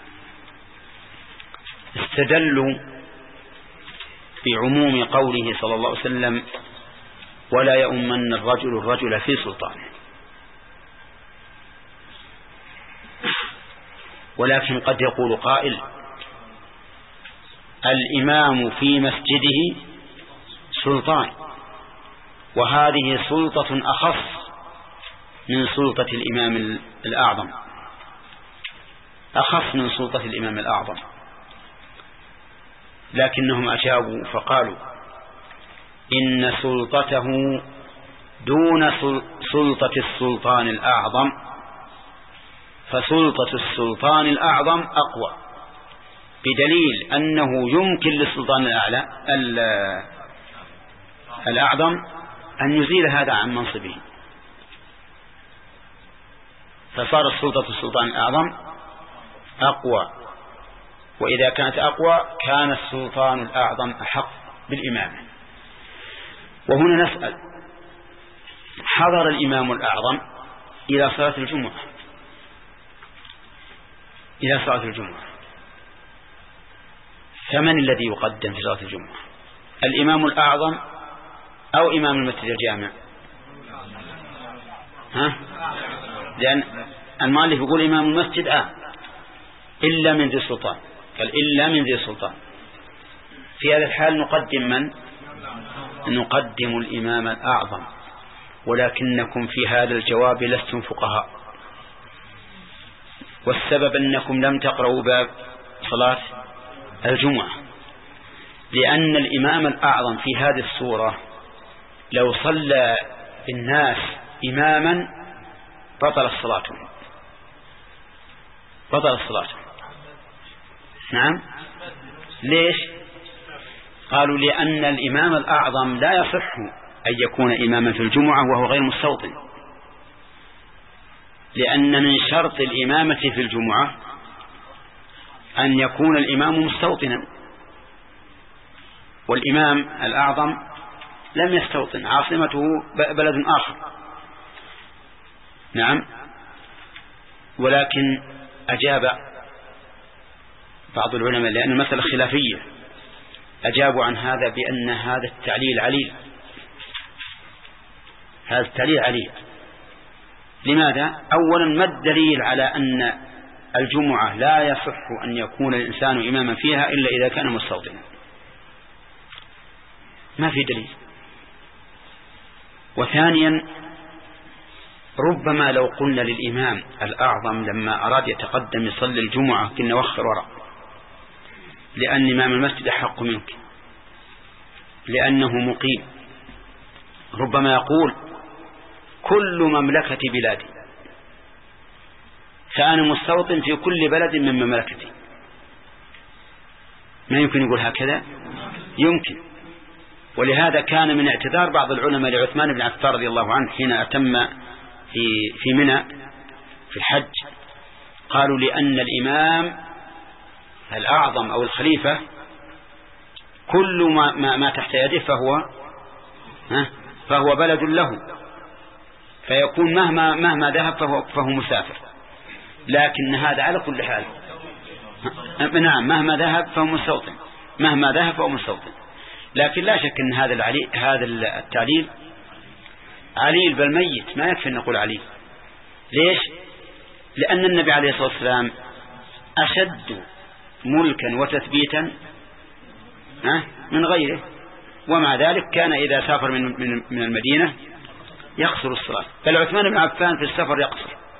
استدلوا بعموم قوله صلى الله عليه وسلم: ولا يؤمن الرجل الرجل في سلطانه. ولكن قد يقول قائل: الإمام في مسجده سلطان، وهذه سلطة أخص من سلطة الإمام الأعظم، أخص من سلطة الإمام الأعظم. لكنهم أجابوا فقالوا: إن سلطته دون سلطة السلطان الأعظم، فسلطة السلطان الأعظم أقوى، بدليل أنه يمكن للسلطان الأعلى الأعظم أن يزيل هذا عن منصبه، فصارت سلطة السلطان الأعظم أقوى. وإذا كانت أقوى كان السلطان الأعظم أحق بالإمامة. وهنا نسأل: حضر الإمام الأعظم إلى صلاة الجمعة إلى صلاة الجمعة فمن الذي يقدم في صلاة الجمعة؟ الإمام الأعظم أو إمام المسجد الجامع؟ ها؟ لأن المؤلف يقول إمام المسجد آه إلا من ذي السلطان، قال إلا من ذي السلطان. في هذا الحال نقدم من؟ نقدم الإمام الأعظم. ولكنكم في هذا الجواب لستم فقهاء، والسبب أنكم لم تقرأوا باب صلاة الجمعة، لأن الإمام الأعظم في هذه الصورة لو صلى الناس إماما بطل الصلاة بطل الصلاة نعم. ليش؟ قالوا: لأن الإمام الأعظم لا يصح أن يكون إماما في الجمعة وهو غير مستوطن، لأن من شرط الإمامة في الجمعة أن يكون الإمام مستوطنا، والإمام الأعظم لم يستوطن، عاصمته بلد آخر. نعم. ولكن أجاب بعض العلماء، لأن المسألة خلافية، أجابوا عن هذا بأن هذا التعليل عليل، هذا التعليل عليل. لماذا؟ أولا، ما الدليل على أن الجمعة لا يصح أن يكون الإنسان إماما فيها إلا إذا كان مستوطنا؟ ما في دليل. وثانيا، ربما لو قلنا للإمام الأعظم لما أراد يتقدم يصلي الجمعة كنا وخر وراء، لأن إمام المسجد أحق منك، لأنه مقيم. ربما يقول: كل مملكة بلادي، فأنا مستوطن في كل بلد من مملكتي. ما يمكن يقول هكذا؟ يمكن. ولهذا كان من اعتذار بعض العلماء لعثمان بن عفان رضي الله عنه حين أتم في في منى في الحج، قالوا: لأن الإمام الأعظم أو الخليفة كل ما, ما, ما تحت يده فهو فهو بلد له، فيكون مهما مهما ذهب فهو, فهو مسافر. لكن هذا على كل حال، نعم، مهما ذهب فهو مستوطن، مهما ذهب فهو مستوطن. لكن لا شك أن هذا العلي هذا التعليل عليل بالميت، ما يكفي أن نقول عليل. ليش؟ لأن النبي عليه الصلاة والسلام أشد ملكا وتثبيتا من غيره، ومع ذلك كان إذا سافر من من من المدينة يقصر الصلاة، بل عثمان بن عفان في السفر يقصر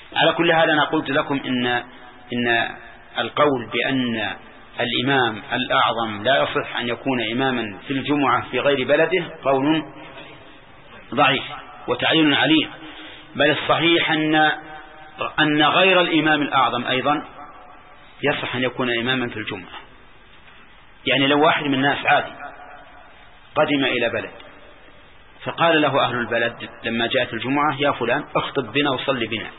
على كل هذا أنا قلت لكم إن إن القول بأن الإمام الأعظم لا يصح أن يكون إماما في الجمعة في غير بلده قول ضعيف وتعليل عليه، بل الصحيح أن أن غير الإمام الأعظم أيضا يصح أن يكون إماما في الجمعة. يعني لو واحد من الناس عادي قدم إلى بلد فقال له أهل البلد لما جاءت الجمعة يا فلان اخطب بنا وصلي بنا،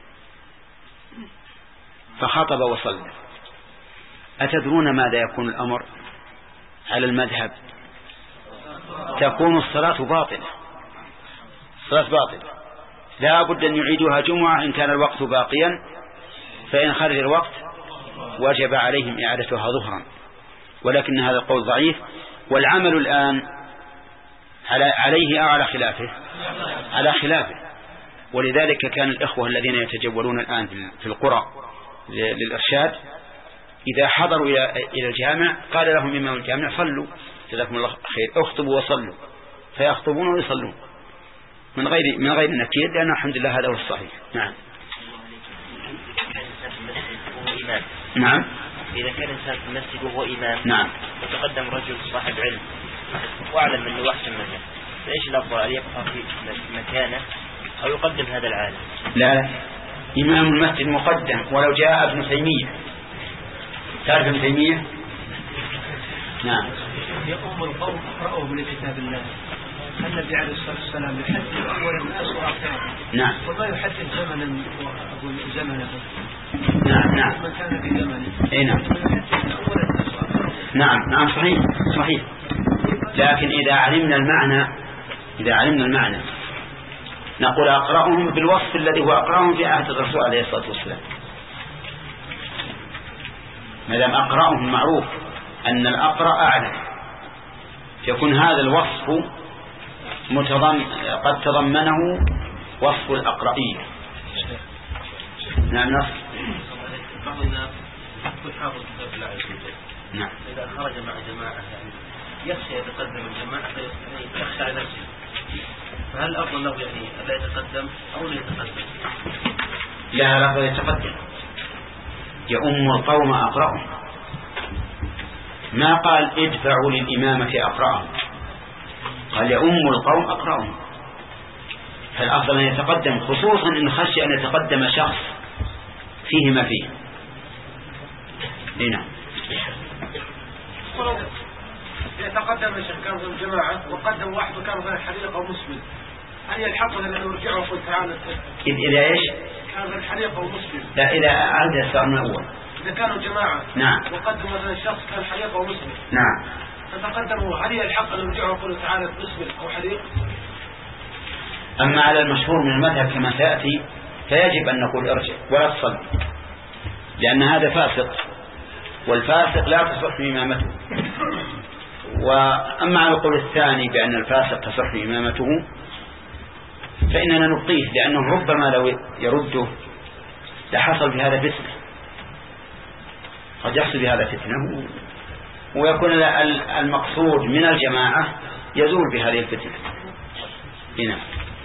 فخطب وصلى، أتدرون ماذا يكون الأمر على المذهب؟ تكون الصلاة باطلة، الصلاة باطلة، لا بد أن يعيدوها جمعة إن كان الوقت باقيا، فإن خرج الوقت وجب عليهم إعادتها ظهرا. ولكن هذا القول ضعيف، والعمل الآن عليه أو على خلافه؟ على خلافه. ولذلك كان الإخوة الذين يتجولون الآن في القرى للإرشاد إذا حضروا إلى الجامع قال لهم إمام الجامع صلوا جزاكم الله خير، اخطبوا وصلوا، فيخطبون ويصلون من غير من غير نكير، لأن الحمد لله هذا هو الصحيح. نعم. نعم. إذا كان إنسان في المسجد وهو إمام، نعم، وتقدم رجل صاحب علم وأعلم منه وأحسن منه، فإيش الأفضل، أن يبقى في مكانه أو يقدم هذا العالم؟ لا لا، إمام المسجد مقدم ولو جاء ابن تيمية. تعرف ابن تيمية؟ نعم. يقوم القوم أقرأوا من كتاب الله. النبي عليه الصلاة والسلام يحدث أولا الناس وآخرهم. نعم. وما يحدث زمنا وأقول زمنه. نعم نعم. من كان في زمنه. أي نعم. نعم نعم صحيح صحيح. لكن إذا علمنا المعنى إذا علمنا المعنى نقول أقرأهم بالوصف الذي هو أقرأهم في عهد الرسول عليه الصلاة والسلام. ما دام أقرأهم معروف أن الأقرأ أعلم، يكون هذا الوصف متضمن قد تضمنه وصف الأقرئية. نعم نص. بعض الناس يكون حافظ كتاب الله عز وجل. نعم. إذا خرج مع جماعة يعني يخشى يتقدم الجماعة يخشى على نفسه، فهل الأفضل له يعني ألا يتقدم أو لا يتقدم؟ لا لا يتقدم، يؤم القوم أقرأهم، ما قال ادفعوا للإمامة أقرأهم، قال يؤم القوم أقرأهم، فالأفضل أن يتقدم، خصوصا إن خشي أن يتقدم شخص فيه ما فيه. هنا يتقدم الشيخ كان في الجماعة وقدم واحد وكان غير حريق أو مسلم، هل يلحقه لأنه يرجعه ويقول تعالى؟ إذا إيش؟ كان غير حريق أو مسلم. لا، إذا عاد السؤال من الأول. إذا كانوا جماعة. نعم. وقدم مثلا الشخص كان حريق أو مسلم. نعم. فتقدموا، هل يلحق أن يرجعه ويقول تعالى مسلم أو حريق؟ أما على المشهور من المذهب كما سيأتي فيجب أن نقول ارجع ولا تصلي، لأن هذا فاسق، والفاسق لا تصح إمامته. وأما على القول الثاني بأن الفاسق تصح إمامته فإننا نبقيه، لأنه ربما لو يرده لحصل بهذا فتنة، قد يحصل بهذا فتنة ويكون المقصود من الجماعة يزول بهذه الفتنة. هنا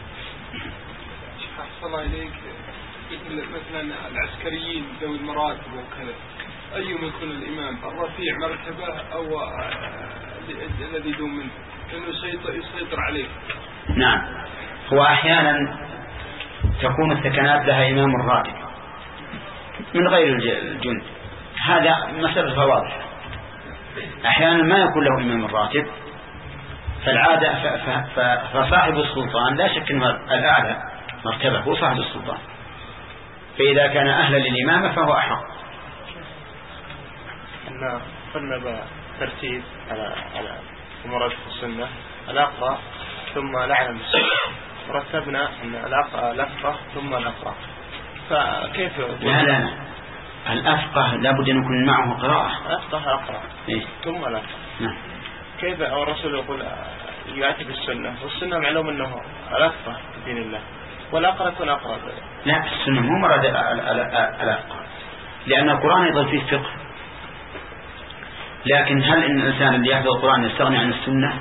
أحسن الله إليك، مثلا العسكريين ذوي المراتب وكذا، أيهم يكون الإمام، الرفيع مرتبة أو الذي دون منه، لأنه يسيطر عليه؟ نعم. هو أحيانا تكون السكنات لها إمام راتب من غير الجند، هذا مسألة واضحة. أحيانا ما يكون له إمام راتب، فالعادة فصاحب السلطان لا شك أنه الأعلى مرتبة هو صاحب السلطان، فإذا كان أهلا للإمامة فهو أحق. إن قلنا بترتيب على على مراتب السنة، الأقرأ ثم الأعلم بالسنة، ورتبنا أن الأقرأ الأفقه ثم الأقرأ، فكيف؟ لا لا الأفقه لابد أن يكون معه قراءة. الأفقه أقرأ إيه؟ ثم الأفقه. نعم. كيف الرسول يقول يأتي بالسنة، والسنة معلوم أنه الأفقه في دين الله، والأقرأ يكون أقرأ. لا، السنة مو مراد الأفقه، لأن القرآن يظل فيه فقه، لكن هل إن الإنسان اللي يحفظ القرآن يستغني عن السنة؟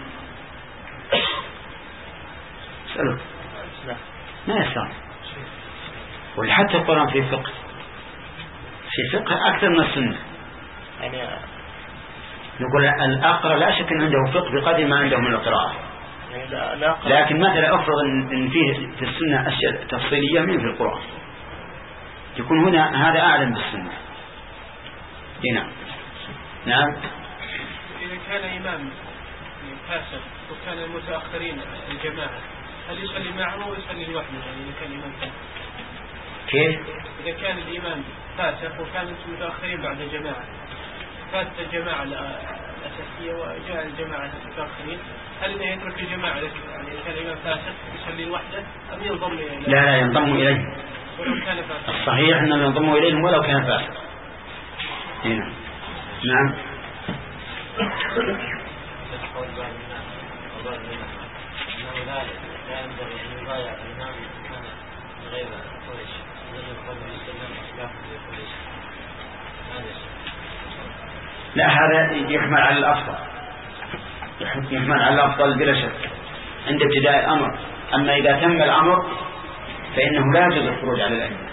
اسأله. ما يستغني. وحتى القرآن في فقه في فقه أكثر من السنة. يعني نقول الأقرأ لا شك أن عنده فقه بقدر ما عنده من القراءة، لكن مثلا أفرض أن فيه في السنة أشياء تفصيلية من في القرآن، يكون هنا هذا أعلم بالسنة. نعم نعم. إذا كان إمام فاسد وكان المتأخرين الجماعة هل يصلي معه أو يصلي لوحده؟ يعني إذا كان إمام فاسد كيف؟ إذا كان الإمام فاسد وكان المتأخرين بعد جماعة، فات الجماعة الأساسية وجاء الجماعة المتأخرين، هل إنه يترك الجماعة يعني إذا كان الإمام فاسد يصلي لوحده أم ينضم إليه؟ لا لا ينضم إليه. ولو كان فاسد الصحيح أنه ينضم إليهم ولو كان فاسد. هنا نعم. لا هذا يحمل على الأفضل، يحمل على الأفضل بلا شك عند ابتداء الأمر. أما إذا تم الأمر فإنه لا يجوز الخروج على الأئمة،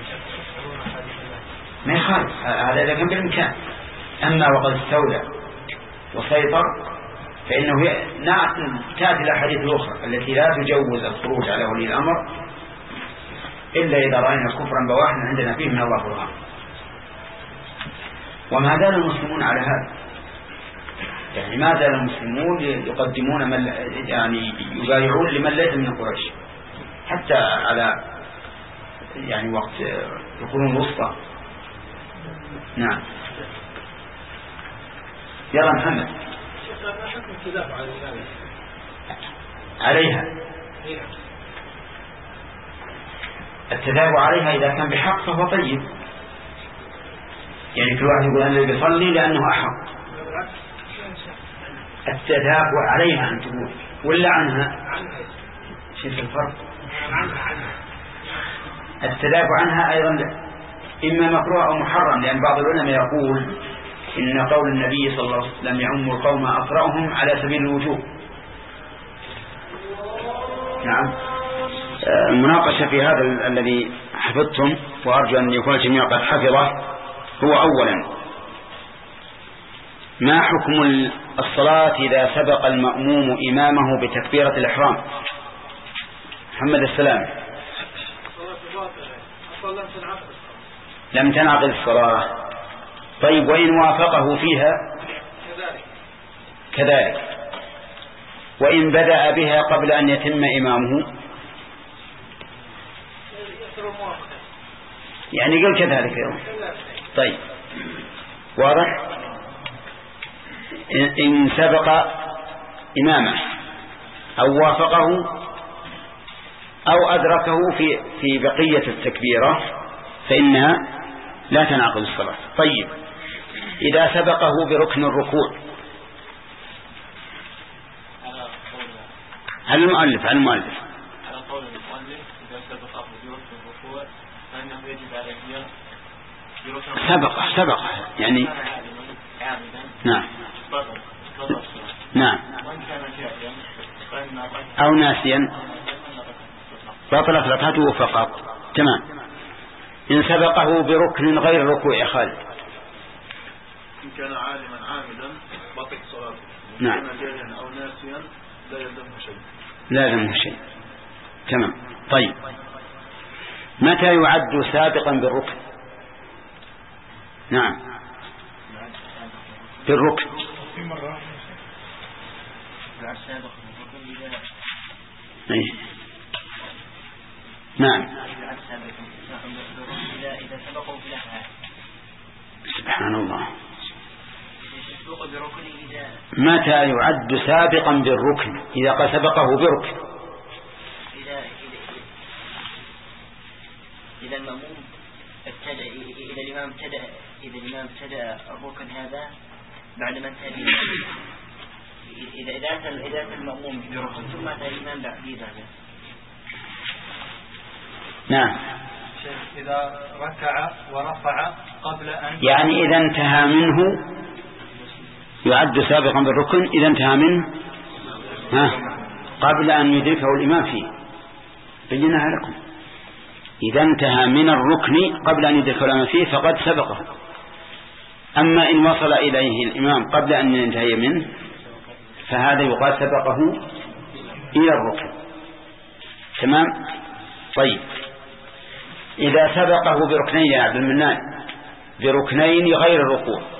ما يخالف هذا إذا كان بالإمكان. أما وقد استولى وسيطر فإنه تأتي الأحاديث الأخرى التي لا تجوز الخروج على ولي الأمر إلا إذا رأينا كفرا بواحا عندنا فيه من الله برهان. وما زال المسلمون على هذا، يعني ما زال المسلمون يقدمون من يعني يبايعون لمن ليس من قريش حتى على يعني وقت القرون الوسطى. نعم. يلا محمد. ما حكم التدافع على الإمامة؟ عليها التدافع عليها إذا كان بحق فهو طيب، يعني كل واحد يقول أنا اللي بيصلي لأنه أحق. التدافع عليها أن تقول ولا عنها؟ شوف الفرق. التدافع عنها أيضا إما مكروه أو محرم، لأن بعض العلماء يقول إن قول النبي صلى الله عليه وسلم يعم القوم أقرأهم على سبيل الوجوب. نعم. المناقشة في هذا الذي حفظتم وأرجو أن يكون الجميع قد حفظه هو أولا ما حكم الصلاة إذا سبق المأموم إمامه بتكبيرة الإحرام؟ محمد السلام. لم تنعقد الصلاة. طيب وإن وافقه فيها كذلك، وإن بدأ بها قبل أن يتم إمامه يعني قل كذلك يوم. طيب واضح. إن سبق إمامه أو وافقه أو أدركه في في بقية التكبيرة فإنها لا تنعقد الصلاة. طيب إذا سبقه بركن الركوع، هل المؤلف عن المؤلف على قول المؤلف إذا سبقه بركن الركوع فإنه يجب عليه بركن سبقه سبقه يعني نعم نعم أو ناسيا بطلت ركعته فقط. تمام. إن سبقه بركن غير ركوع يا خالد، إن كان عالما عامدا بطل صلاته. نعم. إن كان جاهلا أو ناسيا لا يلزمه شيء. لا يلزمه شيء. تمام. طيب متى يعد سابقا بالركن؟ نعم بالركن. في مرة أيه. نعم. سبحان الله. متى يعد سابقا بالركن؟ إذا قد سبقه بركن. إذا المأموم ابتدأ إذا الإمام ابتدأ إذا الإمام ابتدأ الركن هذا بعد ما انتهى إذا إذا أتى إذا أتى المأموم بركن ثم أتى الإمام بعد ذلك. نعم. إذا ركع ورفع قبل أن يعني إذا انتهى منه يعد سابقا بالركن إذا انتهى منه ها قبل أن يدركه الإمام فيه. بيناها لكم. إذا انتهى من الركن قبل أن يدخل فيه فقد سبقه. أما إن وصل إليه الإمام قبل أن ينتهي منه فهذا يقال سبقه إلى الركن. تمام. طيب إذا سبقه بركنين يا عبد المنان، بركنين غير الركوع،